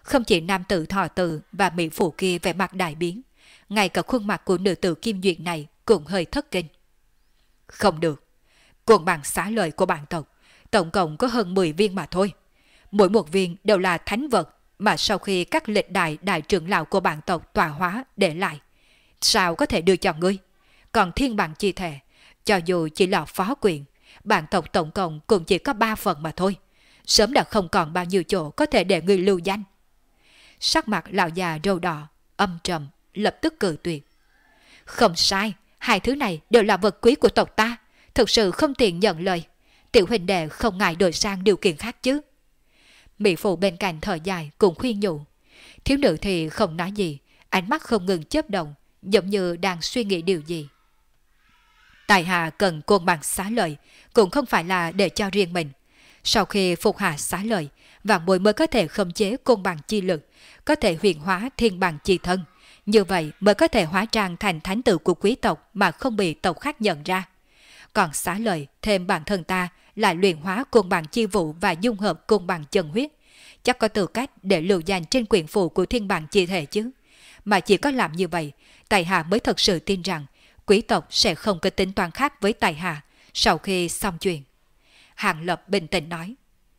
Không chỉ nam tử thọ tử và mỹ phụ kia vẻ mặt đại biến, ngay cả khuôn mặt của nữ tử Kim Duyệt này cũng hơi thất kinh. Không được, cuồng bằng xá lợi của bản tộc, tổng cộng có hơn 10 viên mà thôi. Mỗi một viên đều là thánh vật mà sau khi các lịch đại trưởng lão của bản tộc tọa hóa để lại. Sao có thể đưa cho ngươi? Còn thiên bằng chi thể, cho dù chỉ là phó quyền, bản tộc tổng cộng cũng chỉ có 3 phần mà thôi. Sớm đã không còn bao nhiêu chỗ có thể để ngươi lưu danh. Sắc mặt lão già râu đỏ, âm trầm, lập tức cự tuyệt. Không sai, hai thứ này đều là vật quý của tộc ta, thực sự không tiện nhận lời. Tiểu huynh đệ không ngại đổi sang điều kiện khác chứ. Mỹ phụ bên cạnh thở dài cũng khuyên nhủ. Thiếu nữ thì không nói gì, ánh mắt không ngừng chớp động, giống như đang suy nghĩ điều gì. Tài hạ cần côn bằng xá lợi, cũng không phải là để cho riêng mình. Sau khi phục hạ xá lợi, vạn bối mới có thể khống chế côn bằng chi lực, có thể huyền hóa thiên bằng chi thân. Như vậy mới có thể hóa trang thành thánh tử của quý tộc mà không bị tộc khác nhận ra. Còn xá lợi thêm bản thân ta lại luyện hóa côn bằng chi vụ và dung hợp côn bằng chân huyết, chắc có tư cách để lưu danh trên quyển phù của thiên bằng chi thể chứ. Mà chỉ có làm như vậy, Tài Hạ mới thật sự tin rằng quý tộc sẽ không có tính toán khác với Tài Hạ sau khi xong chuyện. Hàng Lập bình tĩnh nói.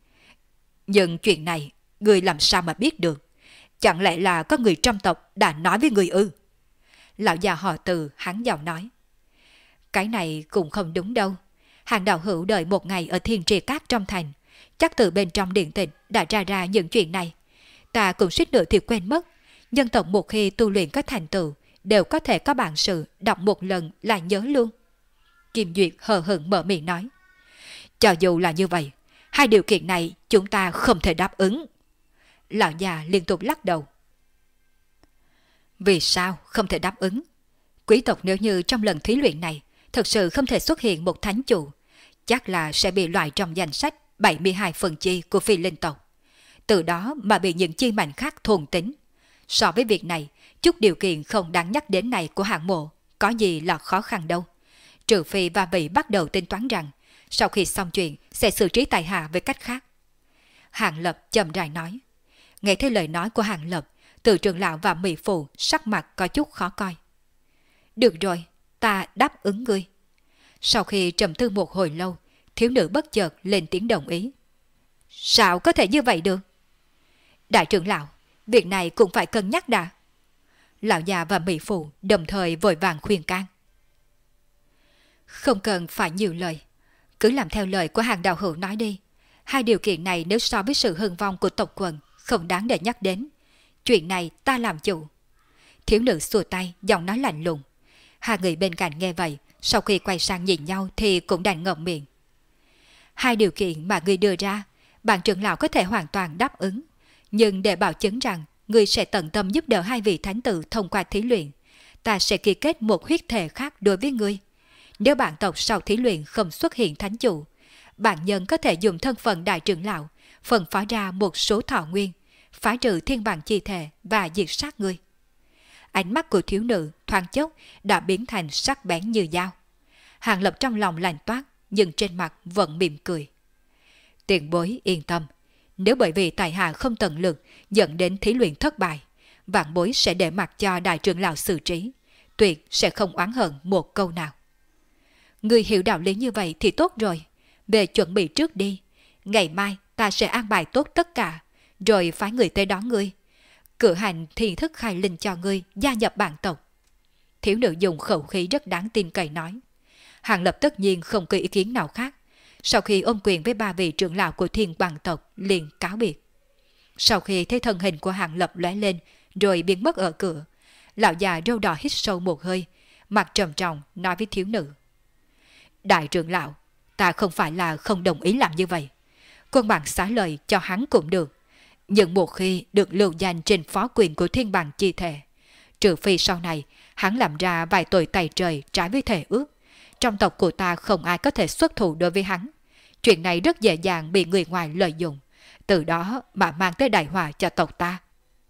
Nhưng chuyện này, người làm sao mà biết được? Chẳng lẽ là có người trong tộc đã nói với người ư? Lão già họ Từ hắn giọng nói. Cái này cũng không đúng đâu. Hàng đạo hữu đợi một ngày ở Thiên Trì Cát trong thành, chắc từ bên trong điện tịch đã ra những chuyện này. Ta cũng suýt nữa thì quên mất. Nhân tộc một khi tu luyện có thành tựu, đều có thể có bản sự đọc một lần là nhớ luôn. Kim Duyệt hờ hững mở miệng nói. Cho dù là như vậy, hai điều kiện này chúng ta không thể đáp ứng. Lão già liên tục lắc đầu. Vì sao không thể đáp ứng? Quý tộc nếu như trong lần thí luyện này thực sự không thể xuất hiện một thánh chủ, chắc là sẽ bị loại trong danh sách 72 phần chi của phi linh tộc. Từ đó mà bị những chi mạnh khác thôn tính. So với việc này, chút điều kiện không đáng nhắc đến này của hạng mộ có gì là khó khăn đâu. Trừ phi và vị bắt đầu tính toán rằng sau khi xong chuyện sẽ xử trí Tài Hạ với cách khác. Hàng Lập chậm rãi nói. Nghe thấy lời nói của Hàng Lập, Từ trưởng lão và mỹ phụ sắc mặt có chút khó coi. Được rồi, ta đáp ứng ngươi. Sau khi trầm tư một hồi lâu, thiếu nữ bất chợt lên tiếng đồng ý. Sao có thể như vậy được? Đại trưởng lão, việc này cũng phải cân nhắc đã. Lão già và mỹ phụ đồng thời vội vàng khuyên can. Không cần phải nhiều lời, cứ làm theo lời của Hàng đạo hữu nói đi. Hai điều kiện này nếu so với sự hưng vong của tộc quần không đáng để nhắc đến. Chuyện này ta làm chủ. Thiếu nữ xua tay, giọng nói lạnh lùng. Hai người bên cạnh nghe vậy, sau khi quay sang nhìn nhau thì cũng đành ngậm miệng. Hai điều kiện mà ngươi đưa ra, bạn trưởng lão có thể hoàn toàn đáp ứng. Nhưng để bảo chứng rằng ngươi sẽ tận tâm giúp đỡ hai vị thánh tử thông qua thí luyện, ta sẽ ký kết một huyết thệ khác đối với ngươi. Nếu bản tộc sau thí luyện không xuất hiện thánh chủ, bản nhân có thể dùng thân phận đại trưởng lão, phân phó ra một số thọ nguyên, phá trừ thiên bằng chi thể và diệt sát ngươi. Ánh mắt của thiếu nữ thoáng chốc đã biến thành sắc bén như dao. Hàng Lập trong lòng lạnh toát, nhưng trên mặt vẫn mỉm cười. Tiền bối yên tâm, nếu bởi vì Tài Hạ không tận lực dẫn đến thí luyện thất bại, vạn bối sẽ để mặc cho đại trưởng lão xử trí, tuyệt sẽ không oán hận một câu nào. Người hiểu đạo lý như vậy thì tốt rồi, về chuẩn bị trước đi. Ngày mai ta sẽ an bài tốt tất cả, rồi phái người tới đón ngươi. Cử hành thi thức khai linh cho ngươi gia nhập bản tộc. Thiếu nữ dùng khẩu khí rất đáng tin cậy nói. Hàng Lập tất nhiên không có ý kiến nào khác. Sau khi ôm quyền với ba vị trưởng lão của thiên bằng tộc liền cáo biệt. Sau khi thấy thân hình của Hàng Lập lóe lên rồi biến mất ở cửa, lão già râu đỏ hít sâu một hơi, mặt trầm trọng nói với thiếu nữ. Đại trưởng lão, ta không phải là không đồng ý làm như vậy. Con bạn xá lời cho hắn cũng được. Nhưng một khi được lưu danh trên phó quyền của thiên bằng chi thể, trừ phi sau này hắn làm ra vài tội tày trời trái với thể ước, trong tộc của ta không ai có thể xuất thủ đối với hắn. Chuyện này rất dễ dàng bị người ngoài lợi dụng, từ đó mà mang tới đại họa cho tộc ta.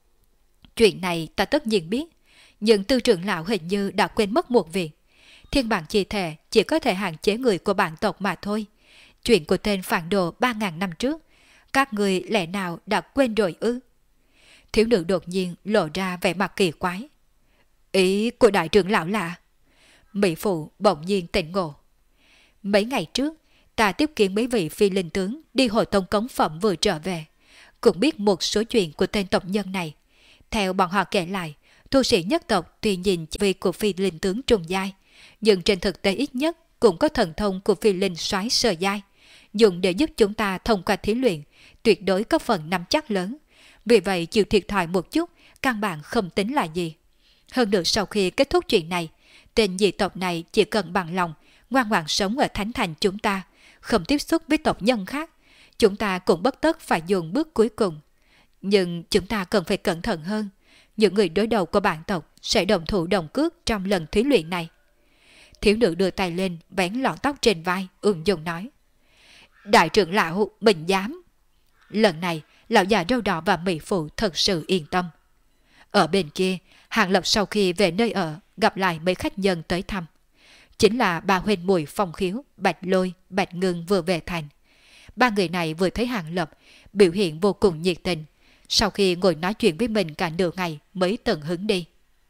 Chuyện này ta tất nhiên biết, nhưng Tư trưởng lão hình như đã quên mất một việc. Thiên bằng chi thể chỉ có thể hạn chế người của bản tộc mà thôi. Chuyện của tên phản đồ 3.000 năm trước, các người lẽ nào đã quên rồi ư? Thiếu nữ đột nhiên lộ ra vẻ mặt kỳ quái. Ý của đại trưởng lão là... Mỹ phụ bỗng nhiên tỉnh ngộ. Mấy ngày trước, ta tiếp kiến mấy vị phi linh tướng đi hội tông cống phẩm vừa trở về. Cũng biết một số chuyện của tên tộc nhân này. Theo bọn họ kể lại, tu sĩ nhất tộc tuy nhìn vị của phi linh tướng trùng giai, nhưng trên thực tế ít nhất cũng có thần thông của phi linh soái sở giai, dùng để giúp chúng ta thông qua thí luyện, tuyệt đối có phần nắm chắc lớn. Vì vậy chịu thiệt thòi một chút, căn bản không tính là gì. Hơn nữa sau khi kết thúc chuyện này, tên dị tộc này chỉ cần bằng lòng, ngoan ngoãn sống ở thánh thành chúng ta, không tiếp xúc với tộc nhân khác, chúng ta cũng bất tất phải dùng bước cuối cùng. Nhưng chúng ta cần phải cẩn thận hơn. Những người đối đầu của bản tộc sẽ đồng thủ đồng cước trong lần thí luyện này. Thiếu nữ đưa tay lên, vén lọn tóc trên vai, ung dung nói. Đại trưởng lão, mình dám. Lần này, lão già râu đỏ và mỹ phụ thật sự yên tâm. Ở bên kia, Hàng Lập sau khi về nơi ở, gặp lại mấy khách nhân tới thăm. Chính là bà Huyền Mùi Phong Khiếu, Bạch Lôi, Bạch Ngưng vừa về thành. Ba người này vừa thấy Hàng Lập, biểu hiện vô cùng nhiệt tình. Sau khi ngồi nói chuyện với mình cả nửa ngày mới tận hứng đi.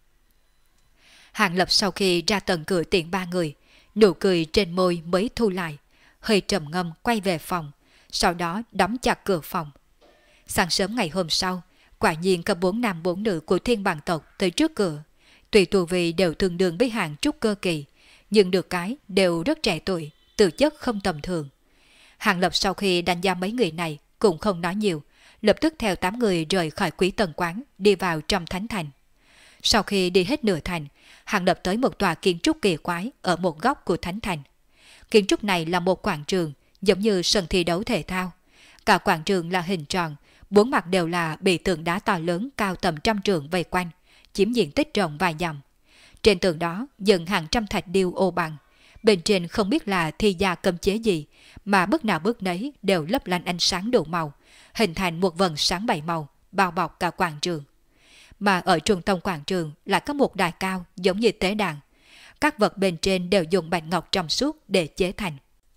Hàng Lập sau khi ra tận cửa tiện ba người, nụ cười trên môi mới thu lại, hơi trầm ngâm quay về phòng, sau đó đóng chặt cửa phòng. Sáng sớm ngày hôm sau, quả nhiên có 4 nam 4 nữ của thiên bằng tộc tới trước cửa. Tùy tu vi đều tương đương với hàng trúc cơ kỳ, nhưng được cái đều rất trẻ tuổi, tư chất không tầm thường. Hàng Lập sau khi đánh giá mấy người này cũng không nói nhiều, lập tức theo 8 người rời khỏi Quý Tần Quán đi vào trong thánh thành. Sau khi đi hết nửa thành, Hàng Lập tới một tòa kiến trúc kỳ quái ở một góc của thánh thành. Kiến trúc này là một quảng trường giống như sân thi đấu thể thao. Cả quảng trường là hình tròn, 4 mặt đều là bị tượng đá to lớn cao tầm trăm trượng vây quanh, chiếm diện tích rộng vài dặm. Trên tường đó dựng hàng trăm thạch điêu ô bằng, bên trên không biết là thi gia cấm chế gì, mà bước nào bước nấy đều lấp lánh ánh sáng đủ màu, hình thành một vầng sáng 7 màu, bao bọc cả quảng trường. Mà ở trung tâm quảng trường lại có một đài cao giống như tế đàn. Các vật bên trên đều dùng bạch ngọc trong suốt để chế thành.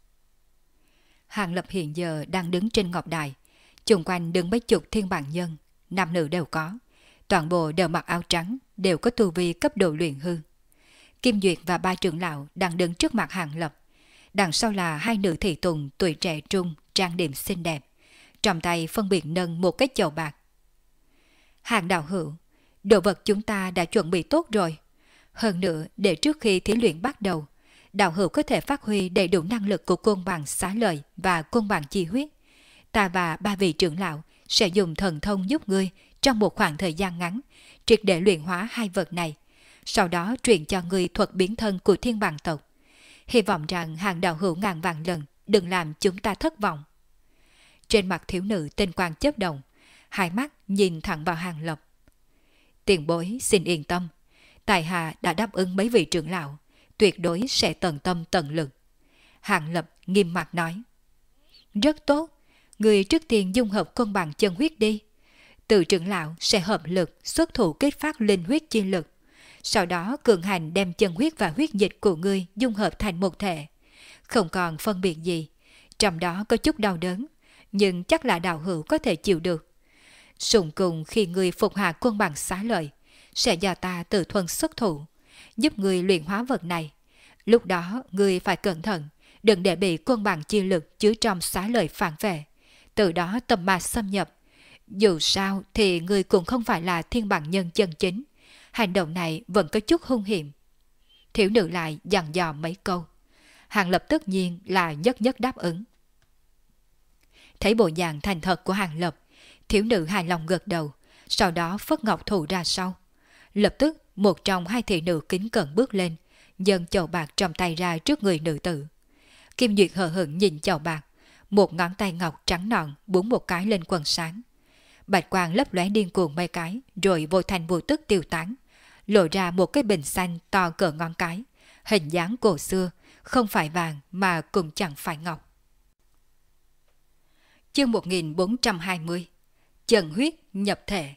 Hàng Lập hiện giờ đang đứng trên ngọc đài, xung quanh đứng mấy chục thiên bản nhân, nam nữ đều có, toàn bộ đều mặc áo trắng, đều có tu vi cấp độ luyện hư. Kim Duyệt và ba trưởng lão đang đứng trước mặt Hàng Lập, đằng sau là hai nữ thị tùng tuổi trẻ trung, trang điểm xinh đẹp, trong tay phân biệt nâng một cái chậu bạc. Hàng đạo hữu, đồ vật chúng ta đã chuẩn bị tốt rồi. Hơn nữa, để trước khi thí luyện bắt đầu, đạo hữu có thể phát huy đầy đủ năng lực của côn bằng xá lợi và côn bằng chi huyết. Ta và ba vị trưởng lão sẽ dùng thần thông giúp ngươi trong một khoảng thời gian ngắn, triệt để luyện hóa hai vật này, sau đó truyền cho ngươi thuật biến thân của thiên bằng tộc. Hy vọng rằng Hàng đạo hữu ngàn vạn lần đừng làm chúng ta thất vọng. Trên mặt thiếu nữ tinh quang chớp động, hai mắt nhìn thẳng vào Hàng Lập. Tiền bối xin yên tâm, tại hạ đã đáp ứng mấy vị trưởng lão, tuyệt đối sẽ tận tâm tận lực. Hàng Lập nghiêm mặt nói. Rất tốt, người trước tiên dung hợp cân bằng chân huyết đi. Từ trưởng lão sẽ hợp lực xuất thủ kích phát linh huyết chi lực. Sau đó cường hành đem chân huyết và huyết dịch của ngươi dung hợp thành một thể. Không còn phân biệt gì, trong đó có chút đau đớn, nhưng chắc là đạo hữu có thể chịu được. Sùng cùng khi ngươi phục hạ cân bằng xá lợi, sẽ do ta tự thuần xuất thủ, giúp ngươi luyện hóa vật này. Lúc đó ngươi phải cẩn thận, đừng để bị cân bằng chi lực chứa trong xá lợi phản vệ, từ đó tâm ma xâm nhập. Dù sao thì ngươi cũng không phải là thiên bằng nhân chân chính, hành động này vẫn có chút hung hiểm. Thiếu nữ lại dặn dò mấy câu. Hàng Lập tất nhiên là nhất nhất đáp ứng. Thấy bộ dạng thành thật của Hàng Lập, thiếu nữ hài lòng gật đầu, sau đó phất ngọc thủ ra sau. Lập tức một trong hai thị nữ kính cẩn bước lên, dâng chậu bạc trong tay ra trước người nữ tử. Kim Duyệt hờ hững nhìn chậu bạc, một ngón tay ngọc trắng nõn búng một cái lên quần sáng. Bạch quang lấp lóe điên cuồng mấy cái, rồi vô thành vô tức tiêu tán, lộ ra một cái bình xanh to cỡ ngón cái, hình dáng cổ xưa, không phải vàng mà cũng chẳng phải ngọc. Chương 1420 Trần huyết nhập thể.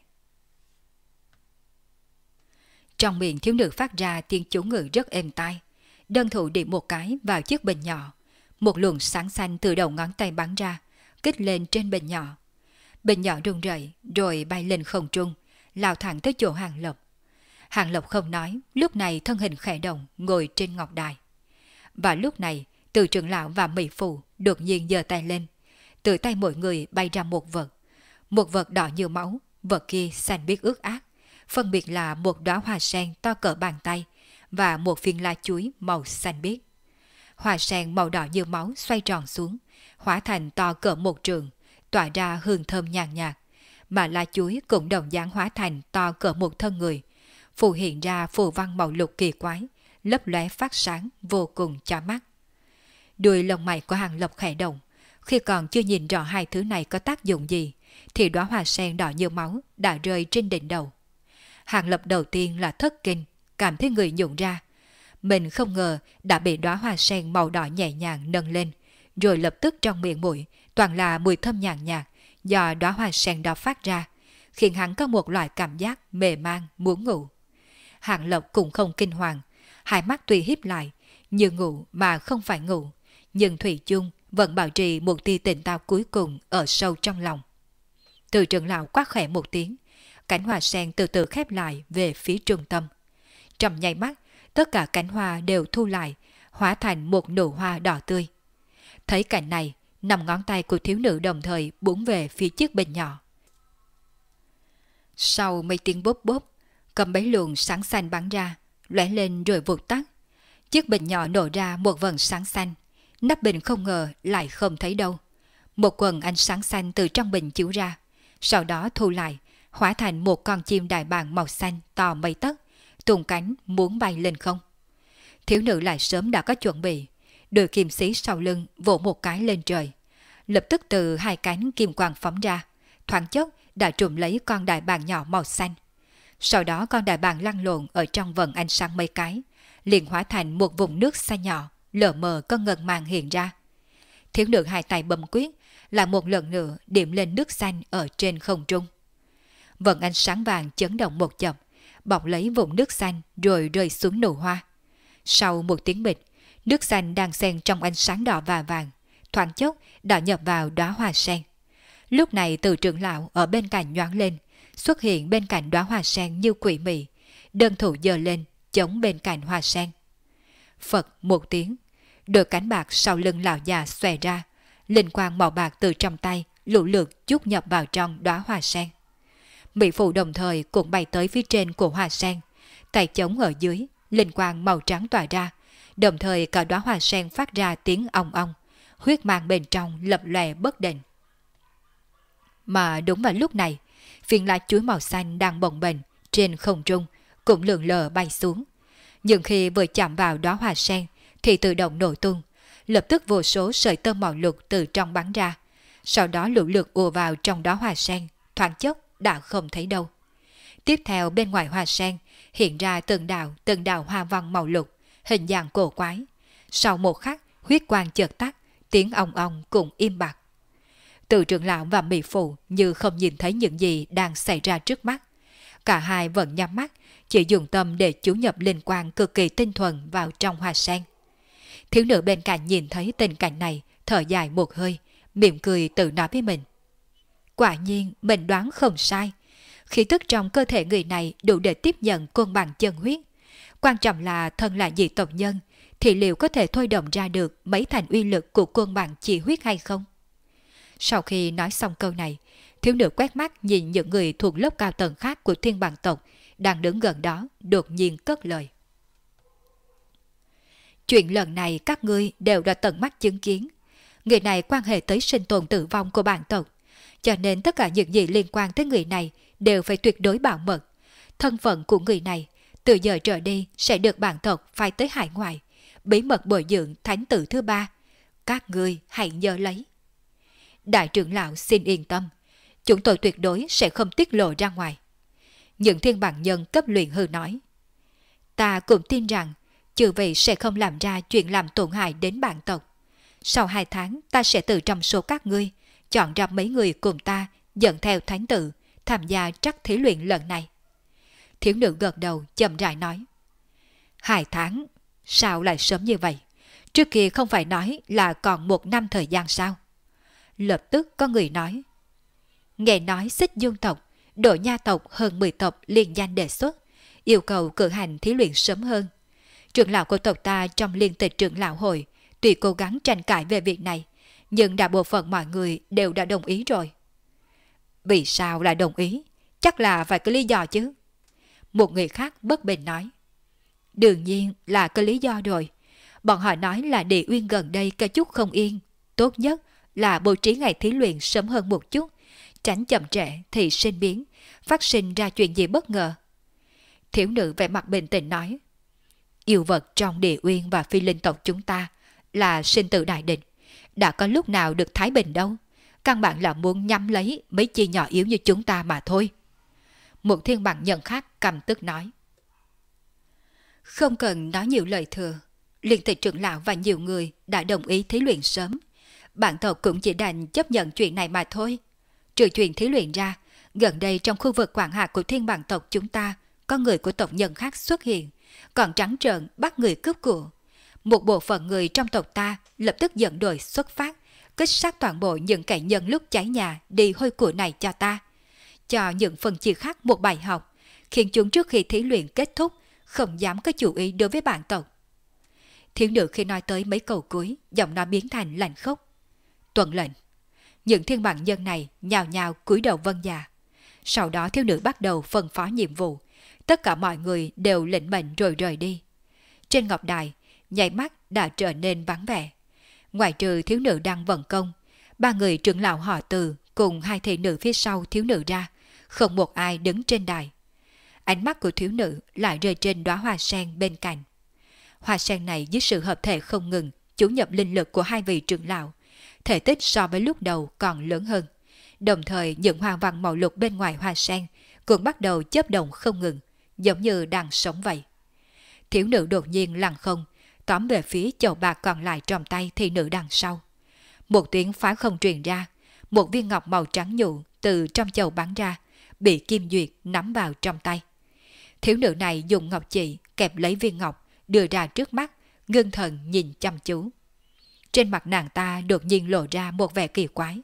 Trong miệng thiếu nữ phát ra tiếng chú ngữ rất êm tai, đơn thủ điểm một cái vào chiếc bình nhỏ, một luồng sáng xanh từ đầu ngón tay bắn ra, kích lên trên bình nhỏ. Bình nhỏ rung rẩy rồi bay lên không trung, lao thẳng tới chỗ Hàng Lập. Hàng Lập không nói, lúc này thân hình khẽ động, ngồi trên ngọc đài. Và lúc này, Từ trưởng lão và Mỹ Phụ đột nhiên giơ tay lên. Từ tay mỗi người bay ra một vật đỏ như máu, vật kia xanh biếc ướt át, phân biệt là một đóa hoa sen to cỡ bàn tay và một viên lá chuối màu xanh biếc. Hoa sen màu đỏ như máu xoay tròn xuống, hóa thành to cỡ một trường, tỏa ra hương thơm nhàn nhạt, mà lá chuối cũng đồng dáng hóa thành to cỡ một thân người, phù hiện ra phù văn màu lục kỳ quái, lấp lóe phát sáng vô cùng chói mắt. Đuôi lông mày của Hàng Lập khẽ động, khi còn chưa nhìn rõ hai thứ này có tác dụng gì, thì đóa hoa sen đỏ như máu đã rơi trên đỉnh đầu. Hàng Lập đầu tiên là thất kinh, cảm thấy người nhũn ra. Mình không ngờ đã bị đóa hoa sen màu đỏ nhẹ nhàng nâng lên, rồi lập tức trong miệng mũi toàn là mùi thơm nhàn nhạt do đóa hoa sen đó phát ra, khiến hắn có một loại cảm giác mê man muốn ngủ. Hàng Lập cũng không kinh hoàng, hai mắt tuy híp lại, như ngủ mà không phải ngủ, nhưng thủy chung vẫn bảo trì một tia tỉnh táo cuối cùng ở sâu trong lòng. Từ trưởng lão quát khẽ một tiếng, cánh hoa sen từ từ khép lại về phía trung tâm. Trong nháy mắt, tất cả cánh hoa đều thu lại, hóa thành một nụ hoa đỏ tươi. Thấy cảnh này, 5 ngón tay của thiếu nữ đồng thời búng về phía chiếc bình nhỏ. Sau mấy tiếng bốp bốp, cầm mấy luồng sáng xanh bắn ra, lóe lên rồi vụt tắt. Chiếc bình nhỏ nổ ra một vầng sáng xanh, nắp bình không ngờ lại không thấy đâu. Một quầng ánh sáng xanh từ trong bình chiếu ra, sau đó thu lại, hóa thành một con chim đại bàng màu xanh to mấy tấc, tung cánh muốn bay lên không. Thiếu nữ lại sớm đã có chuẩn bị, đôi kim xí sau lưng vỗ một cái lên trời. Lập tức từ hai cánh kim quang phóng ra, thoáng chốc đã trùm lấy con đại bàng nhỏ màu xanh. Sau đó con đại bàng lăn lộn ở trong vầng ánh sáng mấy cái, liền hóa thành một vùng nước xanh nhỏ, lờ mờ có ngân màng hiện ra. Thiếu nữ hai tay bấm quyết, lại một lần nữa điểm lên nước xanh ở trên không trung. Vầng ánh sáng vàng chấn động một chập, bọc lấy vùng nước xanh rồi rơi xuống nụ hoa. Sau một tiếng bịch, nước xanh đang xen trong ánh sáng đỏ và vàng, thoáng chốc đã nhập vào đóa hoa sen. Lúc này Từ trưởng lão ở bên cạnh nhoáng lên, xuất hiện bên cạnh đóa hoa sen như quỷ mị, đơn thủ giơ lên chống bên cạnh hoa sen. Phật một tiếng, đôi cánh bạc sau lưng lão già xòe ra, linh quang màu bạc từ trong tay lũ lượt chút nhập vào trong đóa hoa sen. Mỹ phụ đồng thời cũng bay tới phía trên của hoa sen, tay chống ở dưới, linh quang màu trắng tỏa ra, đồng thời cả đóa hoa sen phát ra tiếng ong ong, huyết mang bên trong lập lòe bất định. Mà đúng vào lúc này, viên lá chuối màu xanh đang bồng bềnh trên không trung cũng lượn lờ bay xuống. Nhưng khi vừa chạm vào đóa hoa sen thì tự động nổ tung, lập tức vô số sợi tơ màu lục từ trong bắn ra, sau đó lũ lượt ùa vào trong đóa hoa sen, thoáng chốc đã không thấy đâu. Tiếp theo bên ngoài hoa sen hiện ra từng đạo hoa văn màu lục, hình dạng cổ quái. Sau một khắc, huyết quang chợt tắt, tiếng ong ong cũng im bặt. Từ trưởng lão và Mỹ phụ như không nhìn thấy những gì đang xảy ra trước mắt. Cả hai vẫn nhắm mắt, chỉ dùng tâm để chú nhập linh quang cực kỳ tinh thuần vào trong hoa sen. Thiếu nữ bên cạnh nhìn thấy tình cảnh này, thở dài một hơi, mỉm cười tự nói với mình. Quả nhiên mình đoán không sai, khí tức trong cơ thể người này đủ để tiếp nhận côn bằng chân huyết. Quan trọng là thân là dị tộc nhân, thì liệu có thể thôi động ra được mấy thành uy lực của côn bằng chỉ huyết hay không? Sau khi nói xong câu này, thiếu nữ quét mắt nhìn những người thuộc lớp cao tầng khác của thiên bằng tộc đang đứng gần đó, đột nhiên cất lời. Chuyện lần này các ngươi đều đã tận mắt chứng kiến. Người này quan hệ tới sinh tồn tử vong của bản tộc, cho nên tất cả những gì liên quan tới người này đều phải tuyệt đối bảo mật. Thân phận của người này từ giờ trở đi sẽ được bản tộc phái tới hải ngoại, bí mật bồi dưỡng thánh tử thứ 3. Các ngươi hãy nhớ lấy. Đại trưởng lão xin yên tâm, chúng tôi tuyệt đối sẽ không tiết lộ ra ngoài. Những thiên bằng nhân cấp luyện hư nói. Ta cũng tin rằng chư vị sẽ không làm ra chuyện làm tổn hại đến bản tộc. Sau 2 tháng ta sẽ từ trong số các ngươi chọn ra mấy người cùng ta dẫn theo thánh tử tham gia trắc thí luyện lần này. Thiếu nữ gật đầu chậm rãi nói. 2 tháng? Sao lại sớm như vậy? Trước kia không phải nói là còn 1 năm thời gian sao? Lập tức có người nói. Nghe nói Xích Dương tộc, Độ Nha tộc hơn 10 tộc liên danh đề xuất, yêu cầu cử hành thí luyện sớm hơn. Trưởng lão của tộc ta trong liên tịch trưởng lão hội tuy cố gắng tranh cãi về việc này, nhưng đại bộ phận mọi người đều đã đồng ý rồi. Vì sao lại đồng ý? Chắc là phải có lý do chứ. Một người khác bất bình nói. Đương nhiên là có lý do rồi. Bọn họ nói là Địa Uyên gần đây có chút không yên. Tốt nhất là bố trí ngày thí luyện sớm hơn một chút, tránh chậm trễ thì sinh biến, phát sinh ra chuyện gì bất ngờ. Thiếu nữ vẻ mặt bình tĩnh nói. Yêu vật trong Địa Uyên và Phi Linh tộc chúng ta là sinh tử đại địch, đã có lúc nào được thái bình đâu. Căn bản là muốn nhắm lấy mấy chi nhỏ yếu như chúng ta mà thôi. Một thiên bằng nhân khác căm tức nói. Không cần nói nhiều lời thừa, liên tịch trưởng lão và nhiều người đã đồng ý thí luyện sớm. Bản tộc cũng chỉ đành chấp nhận chuyện này mà thôi. Trừ chuyện thí luyện ra, gần đây trong khu vực quản hạt của thiên bằng tộc chúng ta có người của tộc nhân khác xuất hiện, còn trắng trợn bắt người cướp của. Một bộ phận người trong tộc ta lập tức dẫn đội xuất phát, kích sát toàn bộ những kẻ nhân lúc cháy nhà đi hôi của này cho ta. Cho những phần chia khác một bài học, khiến chúng trước khi thí luyện kết thúc không dám có chủ ý đối với bản tộc. Thiếu nữ khi nói tới mấy câu cuối, giọng nói biến thành lạnh khốc. Tuân lệnh. Những thiên bằng nhân này nhào nhào cúi đầu vâng dạ. Sau đó thiếu nữ bắt đầu phân phó nhiệm vụ. Tất cả mọi người đều lệnh mệnh rồi rời đi. Trên ngọc đài, nháy mắt đã trở nên vắng vẻ. Ngoài trừ thiếu nữ đang vận công, ba người trưởng lão họ Từ cùng hai thị nữ phía sau thiếu nữ ra, không một ai đứng trên đài. Ánh mắt của thiếu nữ lại rơi trên đóa hoa sen bên cạnh. Hoa sen này dưới sự hợp thể không ngừng, chủ nhập linh lực của hai vị trưởng lão, thể tích so với lúc đầu còn lớn hơn. Đồng thời những hoa văn màu lục bên ngoài hoa sen cũng bắt đầu chớp động không ngừng, giống như đang sống vậy. Thiếu nữ đột nhiên lăng không, tóm về phía chậu bạc còn lại trong tay thị nữ đằng sau. Một tiếng phá không truyền ra, một viên ngọc màu trắng nhụ từ trong chậu bắn ra, bị Kim Duyệt nắm vào trong tay. Thiếu nữ này dùng ngọc chỉ kẹp lấy viên ngọc, đưa ra trước mắt, ngưng thần nhìn chăm chú. Trên mặt nàng ta đột nhiên lộ ra một vẻ kỳ quái.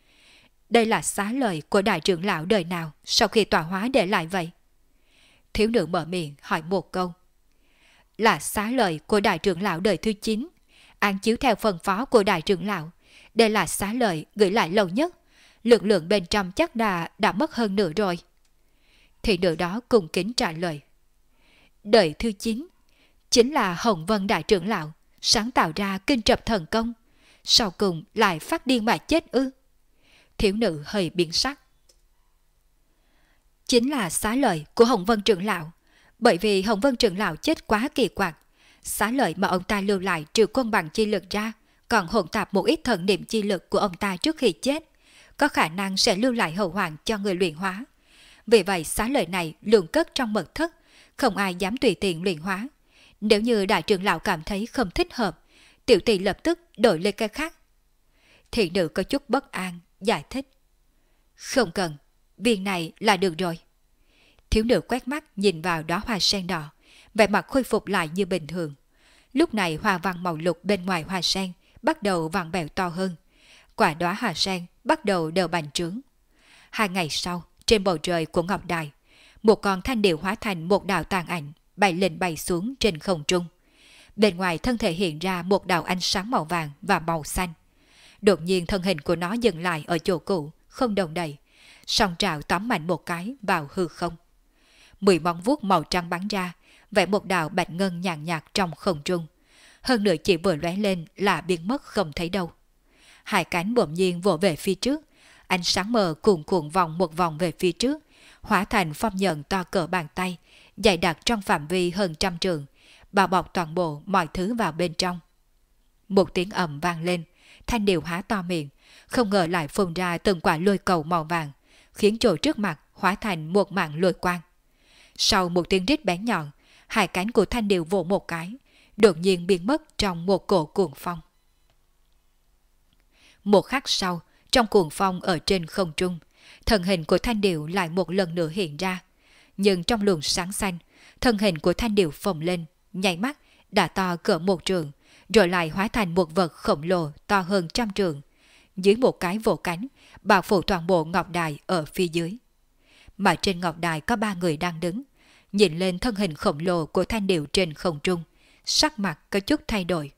Đây là xá lợi của đại trưởng lão đời nào sau khi tọa hóa để lại vậy? Thiếu nữ mở miệng hỏi một câu. Là xá lợi của đại trưởng lão đời thứ 9, án chiếu theo phân phó của đại trưởng lão. Đây là xá lợi gửi lại lâu nhất, lượng bên trong chắc đã mất hơn nửa rồi. Thị nữ đó cung kính trả lời. Đời thứ 9 chính là Hồng Vân đại trưởng lão sáng tạo ra kinh trập thần công, sau cùng lại phát điên mà chết ư? Thiếu nữ hơi biến sắc. Chính là xá lợi của Hồng Vân trưởng lão, bởi vì Hồng Vân trưởng lão chết quá kỳ quặc. Xá lợi mà ông ta lưu lại trừ cân bằng chi lực ra, còn hỗn tạp một ít thần niệm chi lực của ông ta trước khi chết, có khả năng sẽ lưu lại hậu hoạn cho người luyện hóa. Vì vậy xá lợi này luôn cất trong mật thất, không ai dám tùy tiện luyện hóa. Nếu như đại trưởng lão cảm thấy không thích hợp, tiểu tỷ lập tức đổi lên cái khác. Thị nữ có chút bất an, giải thích. Không cần, viên này là được rồi. Thiếu nữ quét mắt nhìn vào đóa hoa sen đỏ, vẻ mặt khôi phục lại như bình thường. Lúc này hoa văn màu lục bên ngoài hoa sen bắt đầu vặn vẹo to hơn. Quả đóa hoa sen bắt đầu đều bành trướng. 2 ngày sau, trên bầu trời của Ngọc Đài, một con thanh điệu hóa thành một đạo tàn ảnh bay lên bay xuống trên không trung. Bên ngoài thân thể hiện ra một đạo ánh sáng màu vàng và màu xanh. Đột nhiên thân hình của nó dừng lại ở chỗ cũ, không động đậy, song trào tóm mạnh một cái vào hư không. 10 móng vuốt màu trắng bắn ra, vẽ một đạo bạch ngân nhàn nhạt trong không trung. Hơn nữa chỉ vừa lóe lên là biến mất không thấy đâu. Hai cánh bỗng nhiên vỗ về phía trước, ánh sáng mờ cuồn cuộn vòng một vòng về phía trước, hóa thành phong nhận to cỡ bàn tay, dày đặc trong phạm vi hơn 100 trượng, bao bọc toàn bộ mọi thứ vào bên trong. Một tiếng ầm vang lên, thanh điệu há to miệng, không ngờ lại phun ra từng quả lôi cầu màu vàng, khiến chỗ trước mặt hóa thành một mảng lôi quang. Sau một tiếng rít bén nhọn, hai cánh của thanh điệu vỗ một cái, đột nhiên biến mất trong một cổ cuồng phong. Một khắc sau, trong cuồng phong ở trên không trung, thân hình của thanh điệu lại một lần nữa hiện ra. Nhưng trong luồng sáng xanh, thân hình của thanh điệu phồng lên, nháy mắt đã to cỡ 1 trượng, rồi lại hóa thành một vật khổng lồ to hơn 100 trượng. dưới một cái vỗ cánh, bao phủ toàn bộ ngọc đài ở phía dưới. Mà trên ngọc đài có 3 người đang đứng, nhìn lên thân hình khổng lồ của thanh điệu trên không trung, sắc mặt có chút thay đổi.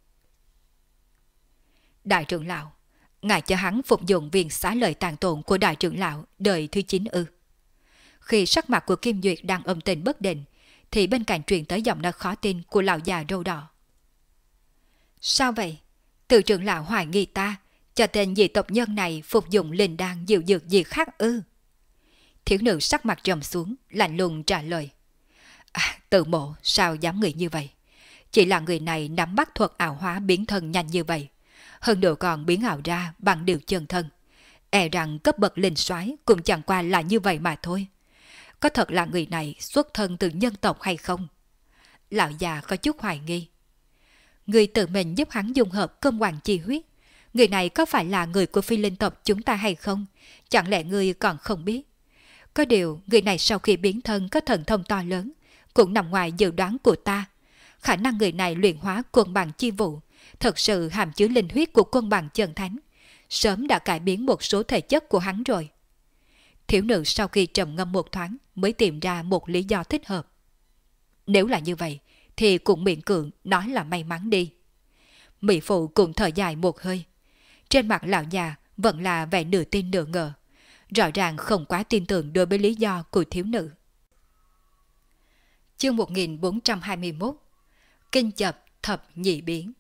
Đại trưởng lão, ngài cho hắn phục dụng viên xá lợi tàn tồn của đại trưởng lão đời thứ 9 ư? Khi sắc mặt của Kim Duyệt đang âm tình bất định, thì bên cạnh truyền tới giọng nói khó tin của lão già râu đỏ. Sao vậy? Từ trưởng lão hoài nghi ta, cho tên dị tộc nhân này phục dụng linh đan dịu dược gì khác ư? Thiếu nữ sắc mặt trầm xuống, lạnh lùng trả lời. Tự mộ, sao dám nghĩ như vậy? Chỉ là người này nắm bắt thuật ảo hóa biến thân nhanh như vậy. Hơn nữa còn biến ảo ra bằng điều chân thân. E rằng cấp bậc linh soái cũng chẳng qua là như vậy mà thôi. Có thật là người này xuất thân từ nhân tộc hay không? Lão già có chút hoài nghi. Người tự mình giúp hắn dung hợp cơm hoàng chi huyết. Người này có phải là người của phi linh tộc chúng ta hay không? Chẳng lẽ người còn không biết? Có điều, người này sau khi biến thân có thần thông to lớn, cũng nằm ngoài dự đoán của ta. Khả năng người này luyện hóa quân bằng chi vụ, thật sự hàm chứa linh huyết của quân bằng chân thánh, sớm đã cải biến một số thể chất của hắn rồi. Thiếu nữ sau khi trầm ngâm một thoáng mới tìm ra một lý do thích hợp. Nếu là như vậy, thì cũng miễn cưỡng nói là may mắn đi. Mỹ phụ cũng thở dài một hơi. Trên mặt lão già vẫn là vẻ nửa tin nửa ngờ, rõ ràng không quá tin tưởng đối với lý do của thiếu nữ. Chương 1421 Kinh chập thập nhị biến.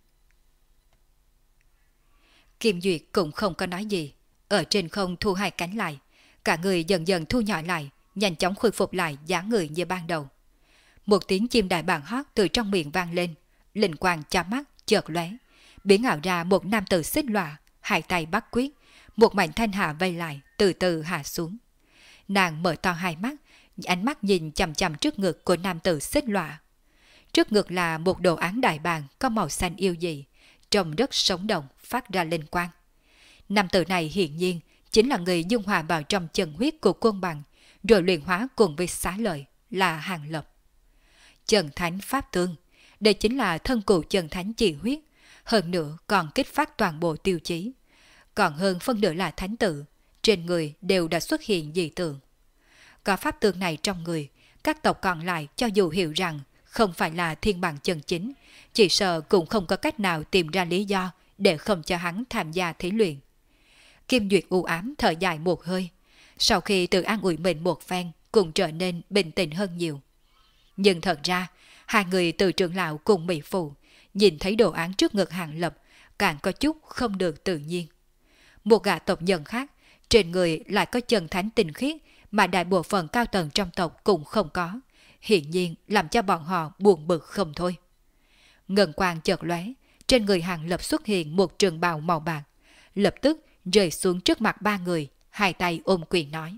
Kim Duyệt cũng không có nói gì, ở trên không thu hai cánh lại, cả người dần dần thu nhỏ lại, nhanh chóng khôi phục lại dáng người như ban đầu. Một tiếng chim đại bàng hót từ trong miệng vang lên, linh quang chói mắt chợt lóe, biến ảo ra một nam tử xích lọa, hai tay bắt quyết, một mảnh thanh hà vây lại, từ từ hạ xuống. Nàng mở to hai mắt, ánh mắt nhìn chằm chằm trước ngực của nam tử xích lọa. Trước ngực là một đồ án đại bàng có màu xanh yêu dị, trông rất sống động, phát ra linh quang. Nam tử này hiển nhiên chính là người dung hòa vào trong chân huyết của quân bằng, rồi luyện hóa cùng với xá lợi, là Hàng Lập. Chân thánh pháp tương, đây chính là thân cụ chân thánh chỉ huyết, hơn nữa còn kích phát toàn bộ tiêu chí. Còn hơn phân nửa là thánh tử, trên người đều đã xuất hiện dị tượng. Có pháp tương này trong người, các tộc còn lại cho dù hiểu rằng không phải là thiên bằng chân chính, chỉ sợ cũng không có cách nào tìm ra lý do để không cho hắn tham gia thí luyện. Kim Duyệt u ám thở dài một hơi, sau khi tự an ủi mình một phen cũng trở nên bình tĩnh hơn nhiều. Nhưng thật ra, hai người từ trưởng lão cùng mỹ phụ nhìn thấy đồ án trước ngực Hàng Lập càng có chút không được tự nhiên. Một gã tộc nhân khác, trên người lại có chân thánh tinh khiết mà đại bộ phận cao tầng trong tộc cũng không có, hiển nhiên làm cho bọn họ buồn bực không thôi. Ngân quang chợt lóe, trên người Hàng Lập xuất hiện một trường bào màu bạc, lập tức rơi xuống trước mặt ba người, hai tay ôm quyền nói.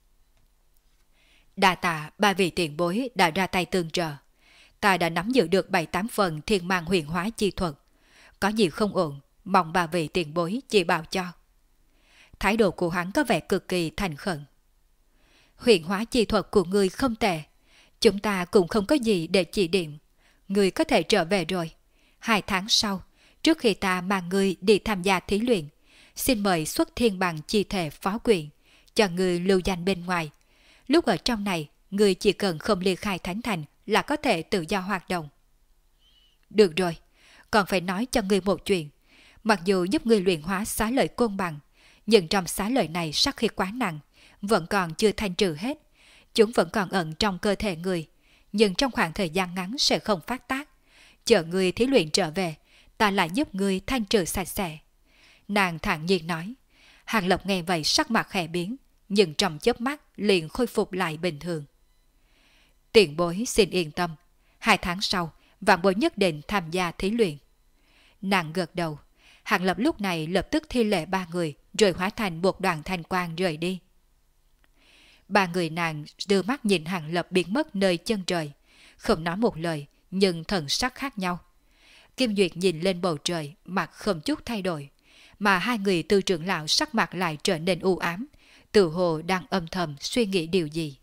Đa tạ ba vị tiền bối đã ra tay tương trợ. Ta đã nắm giữ được 7-8 phần thiên mang huyền hóa chi thuật. Có gì không ổn, mong ba vị tiền bối chỉ bảo cho. Thái độ của hắn có vẻ cực kỳ thành khẩn. Huyền hóa chi thuật của ngươi không tệ. Chúng ta cũng không có gì để chỉ điểm. Ngươi có thể trở về rồi. 2 tháng sau, trước khi ta mang ngươi đi tham gia thí luyện, xin mời xuất thiên bằng chi thể phó quyền, cho ngươi lưu danh bên ngoài. Lúc ở trong này, ngươi chỉ cần không ly khai thánh thành là có thể tự do hoạt động. Được rồi, còn phải nói cho ngươi một chuyện. Mặc dù giúp ngươi luyện hóa xá lợi côn bằng, nhưng trong xá lợi này sát khí quá nặng, vẫn còn chưa thanh trừ hết. Chúng vẫn còn ẩn trong cơ thể người, nhưng trong khoảng thời gian ngắn sẽ không phát tác. Chờ ngươi thí luyện trở về, ta lại giúp ngươi thanh trừ sạch sẽ. Nàng thản nhiên nói. Hàng Lập nghe vậy sắc mặt khẽ biến, nhưng trong chớp mắt liền khôi phục lại bình thường. Tiền bối xin yên tâm, 2 tháng sau, vạn bối nhất định tham gia thí luyện. Nàng gật đầu, Hàng Lập lúc này lập tức thi lễ 3 người, rồi hóa thành một đoàn thanh quang rời đi. 3 người nàng đưa mắt nhìn Hàng Lập biến mất nơi chân trời, không nói một lời, nhưng thần sắc khác nhau. Kim Duyệt nhìn lên bầu trời, mặt không chút thay đổi, mà 2 người tư trưởng lão sắc mặt lại trở nên u ám, tự hồ đang âm thầm suy nghĩ điều gì.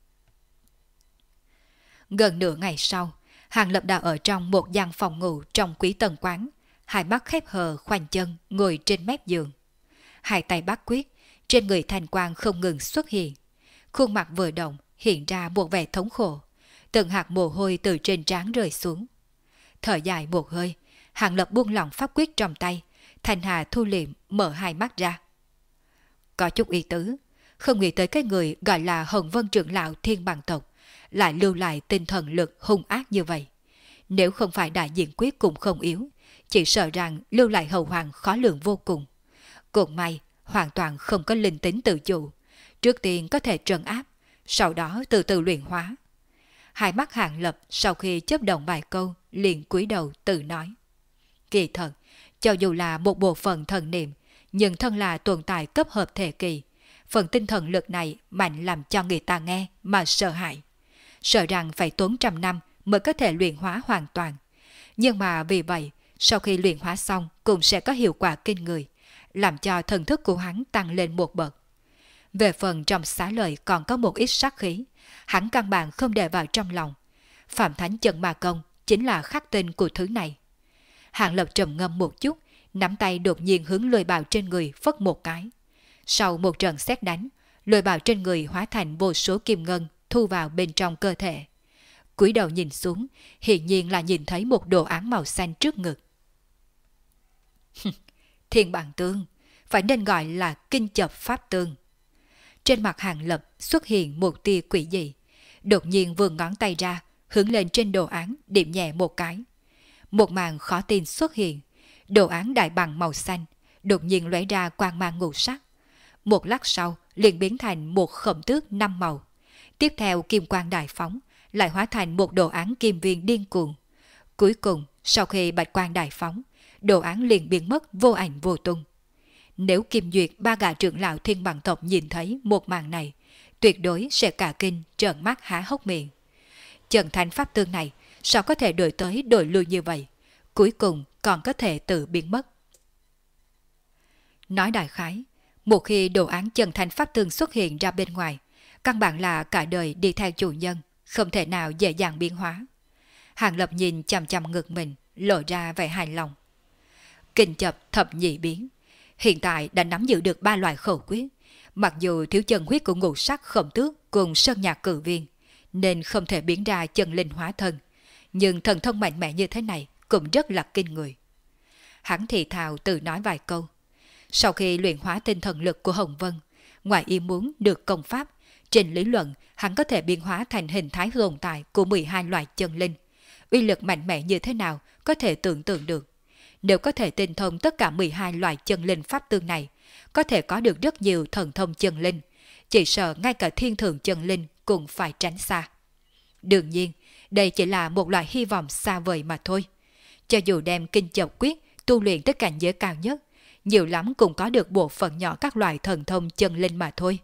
Gần nửa ngày sau, Hàng Lập đã ở trong một gian phòng ngủ trong quý tần quán, hai mắt khép hờ khoanh chân ngồi trên mép giường. hai tay bắt quyết, trên người thanh quang không ngừng xuất hiện. Khuôn mặt vừa động, hiện ra một vẻ thống khổ, từng hạt mồ hôi từ trên trán rơi xuống. Thở dài một hơi, Hàng Lập buông lỏng pháp quyết trong tay, Thanh Hà thu liệm mở hai mắt ra. Có chút ý tứ, không nghĩ tới cái người gọi là Hồng Vân trưởng lão Thiên Bằng tộc lại lưu lại tinh thần lực hung ác như vậy. Nếu không phải đại diện quyết cũng không yếu, chỉ sợ rằng lưu lại hậu hoàng khó lường vô cùng. Cũng may, hoàn toàn không có linh tính tự chủ. Trước tiên có thể trấn áp, sau đó từ từ luyện hóa. Hai mắt Hàng Lập sau khi chớp động vài câu, liền cúi đầu tự nói. Kỳ thật, cho dù là một bộ phận thần niệm, nhưng thân là tồn tại cấp hợp thể kỳ, phần tinh thần lực này mạnh làm cho người ta nghe mà sợ hãi. Sợ rằng phải tốn trăm năm mới có thể luyện hóa hoàn toàn. Nhưng mà vì vậy, sau khi luyện hóa xong cũng sẽ có hiệu quả kinh người, làm cho thần thức của hắn tăng lên một bậc. Về phần trong xá lợi còn có một ít sát khí, hắn căn bản không để vào trong lòng. Phạm Thánh Chân Ma Công chính là khắc tinh của thứ này. Hàng Lập trầm ngâm một chút, nắm tay đột nhiên hướng lôi bào trên người phất một cái. Sau một trận sét đánh, lôi bào trên người hóa thành vô số kim ngân thu vào bên trong cơ thể. Cúi đầu nhìn xuống, hiển nhiên là nhìn thấy một đồ án màu xanh trước ngực. Thiên Bằng Tương, phải nên gọi là Kinh Chập Pháp Tương. Trên mặt Hàng Lập xuất hiện một tia quỷ dị, đột nhiên vươn ngón tay ra, hướng lên trên đồ án điểm nhẹ một cái. Một màn khó tin xuất hiện, đồ án đại bằng màu xanh, đột nhiên lóe ra quang mang ngũ sắc. Một lát sau liền biến thành một khổng tước 5 màu. Tiếp theo kim quang đại phóng, lại hóa thành một đồ án kim viên điên cuồng. Cuối cùng, sau khi bạch quang đại phóng, đồ án liền biến mất vô ảnh vô tung. Nếu Kim Duyệt ba gã trưởng lão Thiên Bằng tộc nhìn thấy một màn này, tuyệt đối sẽ cả kinh trợn mắt há hốc miệng. Trần Thánh Pháp Tương này sao có thể đổi tới đổi lui như vậy, cuối cùng còn có thể tự biến mất. Nói đại khái, một khi đồ án Trần Thánh Pháp Tương xuất hiện ra bên ngoài, căn bản là cả đời đi theo chủ nhân, không thể nào dễ dàng biến hóa. Hàng Lập nhìn chằm chằm ngực mình, lộ ra vẻ hài lòng. Kinh Chập thập nhị biến, hiện tại đã nắm giữ được 3 loại khẩu quyết, mặc dù thiếu chân huyết của ngũ sắc khổng tước cùng sơn nhạc cử viên, nên không thể biến ra chân linh hóa thân, nhưng thần thông mạnh mẽ như thế này cũng rất là kinh người. Hắn thì thào tự nói vài câu. Sau khi luyện hóa tinh thần lực của Hồng Vân, ngoài ý muốn được công pháp, trên lý luận hắn có thể biến hóa thành hình thái tồn tại của 12 loại chân linh. Uy lực mạnh mẽ như thế nào có thể tưởng tượng được. Nếu có thể tinh thông tất cả 12 loại chân linh pháp tương này, có thể có được rất nhiều thần thông chân linh, chỉ sợ ngay cả thiên thượng chân linh cũng phải tránh xa. Đương nhiên, đây chỉ là một loại hy vọng xa vời mà thôi. Cho dù đem Kinh Chập Quyết tu luyện tới cảnh giới cao nhất, nhiều lắm cũng có được bộ phận nhỏ các loại thần thông chân linh mà thôi.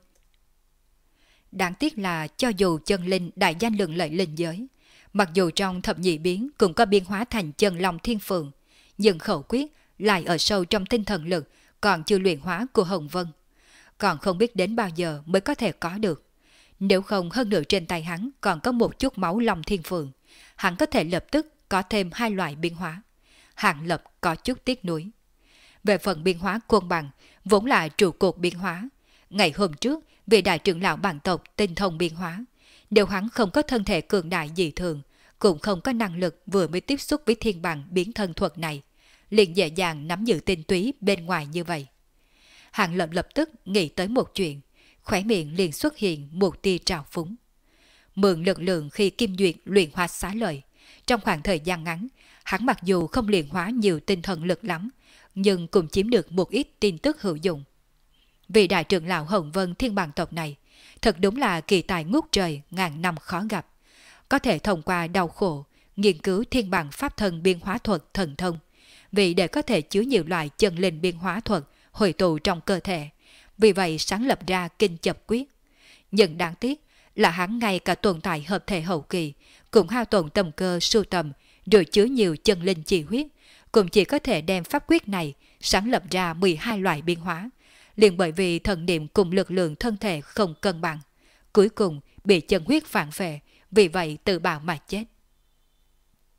Đáng tiếc là cho dù chân linh đại danh lừng lẫy linh giới, mặc dù trong thập nhị biến cũng có biến hóa thành chân long thiên phượng, nhưng khẩu quyết lại ở sâu trong tinh thần lực còn chưa luyện hóa của Hồng Vân, còn không biết đến bao giờ mới có thể có được. Nếu không hơn nữa trên tay hắn còn có một chút máu long thiên phượng, hắn có thể lập tức có thêm 2 loại biến hóa. Hàng Lập có chút tiếc nuối. Về phần biến hóa côn bằng, vốn là trụ cột biến hóa. Ngày hôm trước, vị đại trưởng lão bản tộc tinh thông biến hóa. Nếu hắn không có thân thể cường đại dị thường, cũng không có năng lực vừa mới tiếp xúc với thiên bằng biến thân thuật này, liền dễ dàng nắm giữ tinh túy bên ngoài như vậy. Hàng Lập lập tức nghĩ tới một chuyện, khóe miệng liền xuất hiện một tia trào phúng. Mượn lực lượng khi Kim Duyệt luyện hóa xá lợi, trong khoảng thời gian ngắn, hắn mặc dù không luyện hóa nhiều tinh thần lực lắm, nhưng cũng chiếm được một ít tin tức hữu dụng. Vị đại trưởng lão Hồng Vân Thiên Bằng tộc này, thật đúng là kỳ tài ngút trời ngàn năm khó gặp, có thể thông qua đau khổ nghiên cứu thiên bằng pháp thân biên hóa thuật thần thông, vì để có thể chứa nhiều loại chân linh biên hóa thuật hội tụ trong cơ thể, vì vậy sáng lập ra Kinh Chập Quyết. Nhưng đáng tiếc là hắn ngay cả tồn tại hợp thể hậu kỳ cũng hao tổn tâm cơ sưu tầm rồi chứa nhiều chân linh chi huyết, cũng chỉ có thể đem pháp quyết này sáng lập ra 12 loại biên hóa, liền bởi vì thần niệm cùng lực lượng thân thể không cân bằng, cuối cùng bị chân huyết phản phệ, vì vậy tự bào mà chết.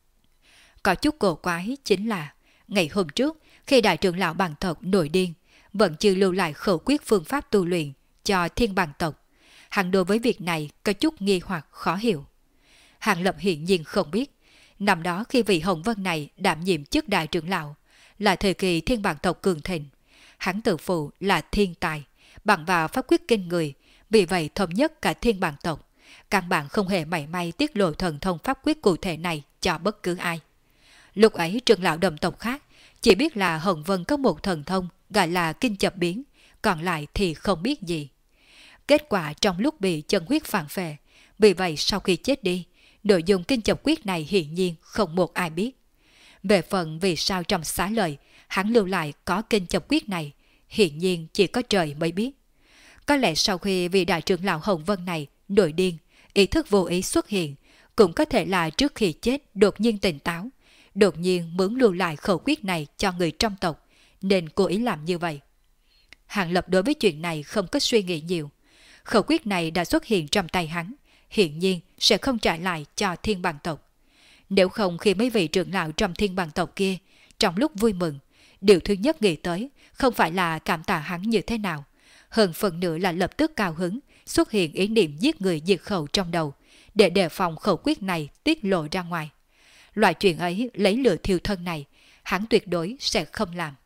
Có chút cổ quái chính là ngày hôm trước khi đại trưởng lão bằng tộc nổi điên, vẫn chưa lưu lại khẩu quyết phương pháp tu luyện cho thiên bằng tộc. Hắn đối với việc này có chút nghi hoặc khó hiểu. Hàng Lập hiện nhiên không biết, năm đó khi vị Hồng Vân này đảm nhiệm chức đại trưởng lão, là thời kỳ thiên bằng tộc cường thịnh. Hắn tự phụ là thiên tài, bằng vào pháp quyết kinh người, vì vậy thống nhất cả thiên bằng tộc. Căn bản không hề mảy may tiết lộ thần thông pháp quyết cụ thể này cho bất cứ ai. Lúc ấy trưởng lão đồng tộc khác chỉ biết là Hồng Vân có một thần thông gọi là kinh chập biến, còn lại thì không biết gì. Kết quả trong lúc bị chân huyết phản phệ, vì vậy sau khi chết đi, nội dung kinh chập quyết này hiển nhiên không một ai biết. Về phần vì sao trong xá lợi hắn lưu lại có kinh chập quyết này, hiển nhiên chỉ có trời mới biết. Có lẽ sau khi vị đại trưởng lão Hồng Vân này nổi điên, ý thức vô ý xuất hiện, cũng có thể là trước khi chết đột nhiên tỉnh táo, đột nhiên muốn lưu lại khẩu quyết này cho người trong tộc, nên cố ý làm như vậy. Hàng Lập đối với chuyện này không có suy nghĩ nhiều. Khẩu quyết này đã xuất hiện trong tay hắn, hiển nhiên sẽ không trả lại cho thiên bằng tộc. Nếu không khi mấy vị trưởng lão trong thiên bằng tộc kia, trong lúc vui mừng, điều thứ nhất nghĩ tới không phải là cảm tạ hắn như thế nào, hơn phần nữa là lập tức cao hứng, xuất hiện ý niệm giết người diệt khẩu trong đầu, để đề phòng khẩu quyết này tiết lộ ra ngoài. Loại chuyện ấy lấy lửa thiêu thân này, hắn tuyệt đối sẽ không làm.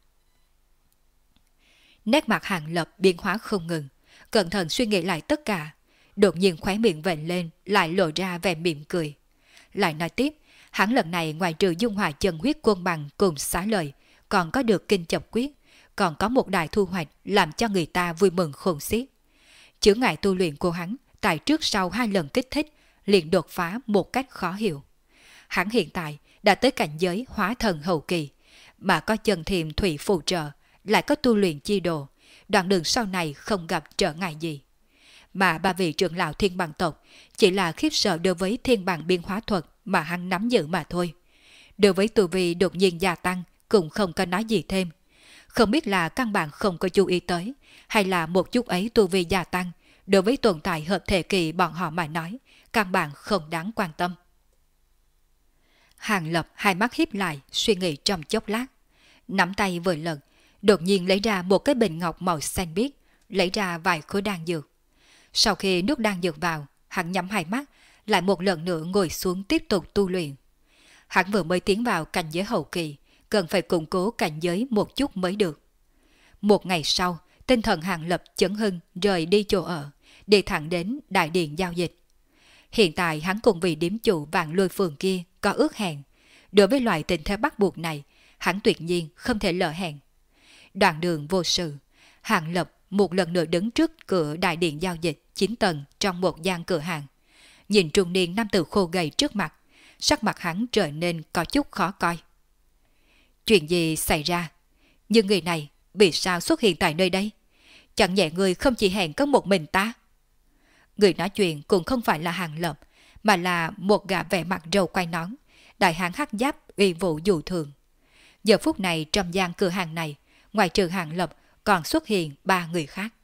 Nét mặt Hàng Lập biến hóa không ngừng, cẩn thận suy nghĩ lại tất cả, đột nhiên khóe miệng vểnh lên, lại lộ ra vẻ mỉm cười. Lại nói tiếp, hắn lần này ngoài trừ dung hòa chân huyết côn bằng cùng xá lợi, còn có được kinh chập quyết, còn có một đại thu hoạch làm cho người ta vui mừng khôn xiết. Chướng ngại tu luyện của hắn tại trước sau 2 lần kích thích, liền đột phá một cách khó hiểu. Hắn hiện tại đã tới cảnh giới hóa thần hậu kỳ, mà có chân thiềm thủy phù trợ, lại có tu luyện chi đồ, đoạn đường sau này không gặp trở ngại gì. Mà ba vị trưởng lão thiên bằng tộc chỉ là khiếp sợ đối với thiên bằng biên hóa thuật mà hắn nắm giữ mà thôi. Đối với tu vi đột nhiên gia tăng cũng không có nói gì thêm. Không biết là căn bản không có chú ý tới, hay là một chút ấy tu vi gia tăng, đối với tồn tại hợp thể kỳ bọn họ mà nói, căn bản không đáng quan tâm. Hàng Lập hai mắt híp lại, suy nghĩ trong chốc lát. Nắm tay vừa lần, đột nhiên lấy ra một cái bình ngọc màu xanh biếc, lấy ra vài khối đan dược. Sau khi nuốt đan dược vào, hắn nhắm hai mắt, lại một lần nữa ngồi xuống tiếp tục tu luyện. Hắn vừa mới tiến vào cảnh giới hậu kỳ, cần phải củng cố cảnh giới một chút mới được. Một ngày sau, tinh thần Hàng Lập chấn hưng rời đi chỗ ở, đi thẳng đến đại điện giao dịch. Hiện tại hắn cùng vị điếm chủ Vạn Lôi Phường kia có ước hẹn. Đối với loại tình thế bắt buộc này, hắn tuyệt nhiên không thể lỡ hẹn. Đoạn đường vô sự, Hàng Lập một lần nữa đứng trước cửa đại điện giao dịch 9 tầng trong một gian cửa hàng. Nhìn trung niên nam tử khô gầy trước mặt, sắc mặt hắn trở nên có chút khó coi. Chuyện gì xảy ra? Nhưng người này vì sao xuất hiện tại nơi đây? Chẳng nhẽ người không chỉ hẹn có một mình ta? Người nói chuyện cũng không phải là Hàng Lập, mà là một gã vẻ mặt râu quai nón, đại hán hắc giáp uy vũ dù thường. Giờ phút này trong gian cửa hàng này, ngoài trừ Hàng Lập còn xuất hiện 3 người khác.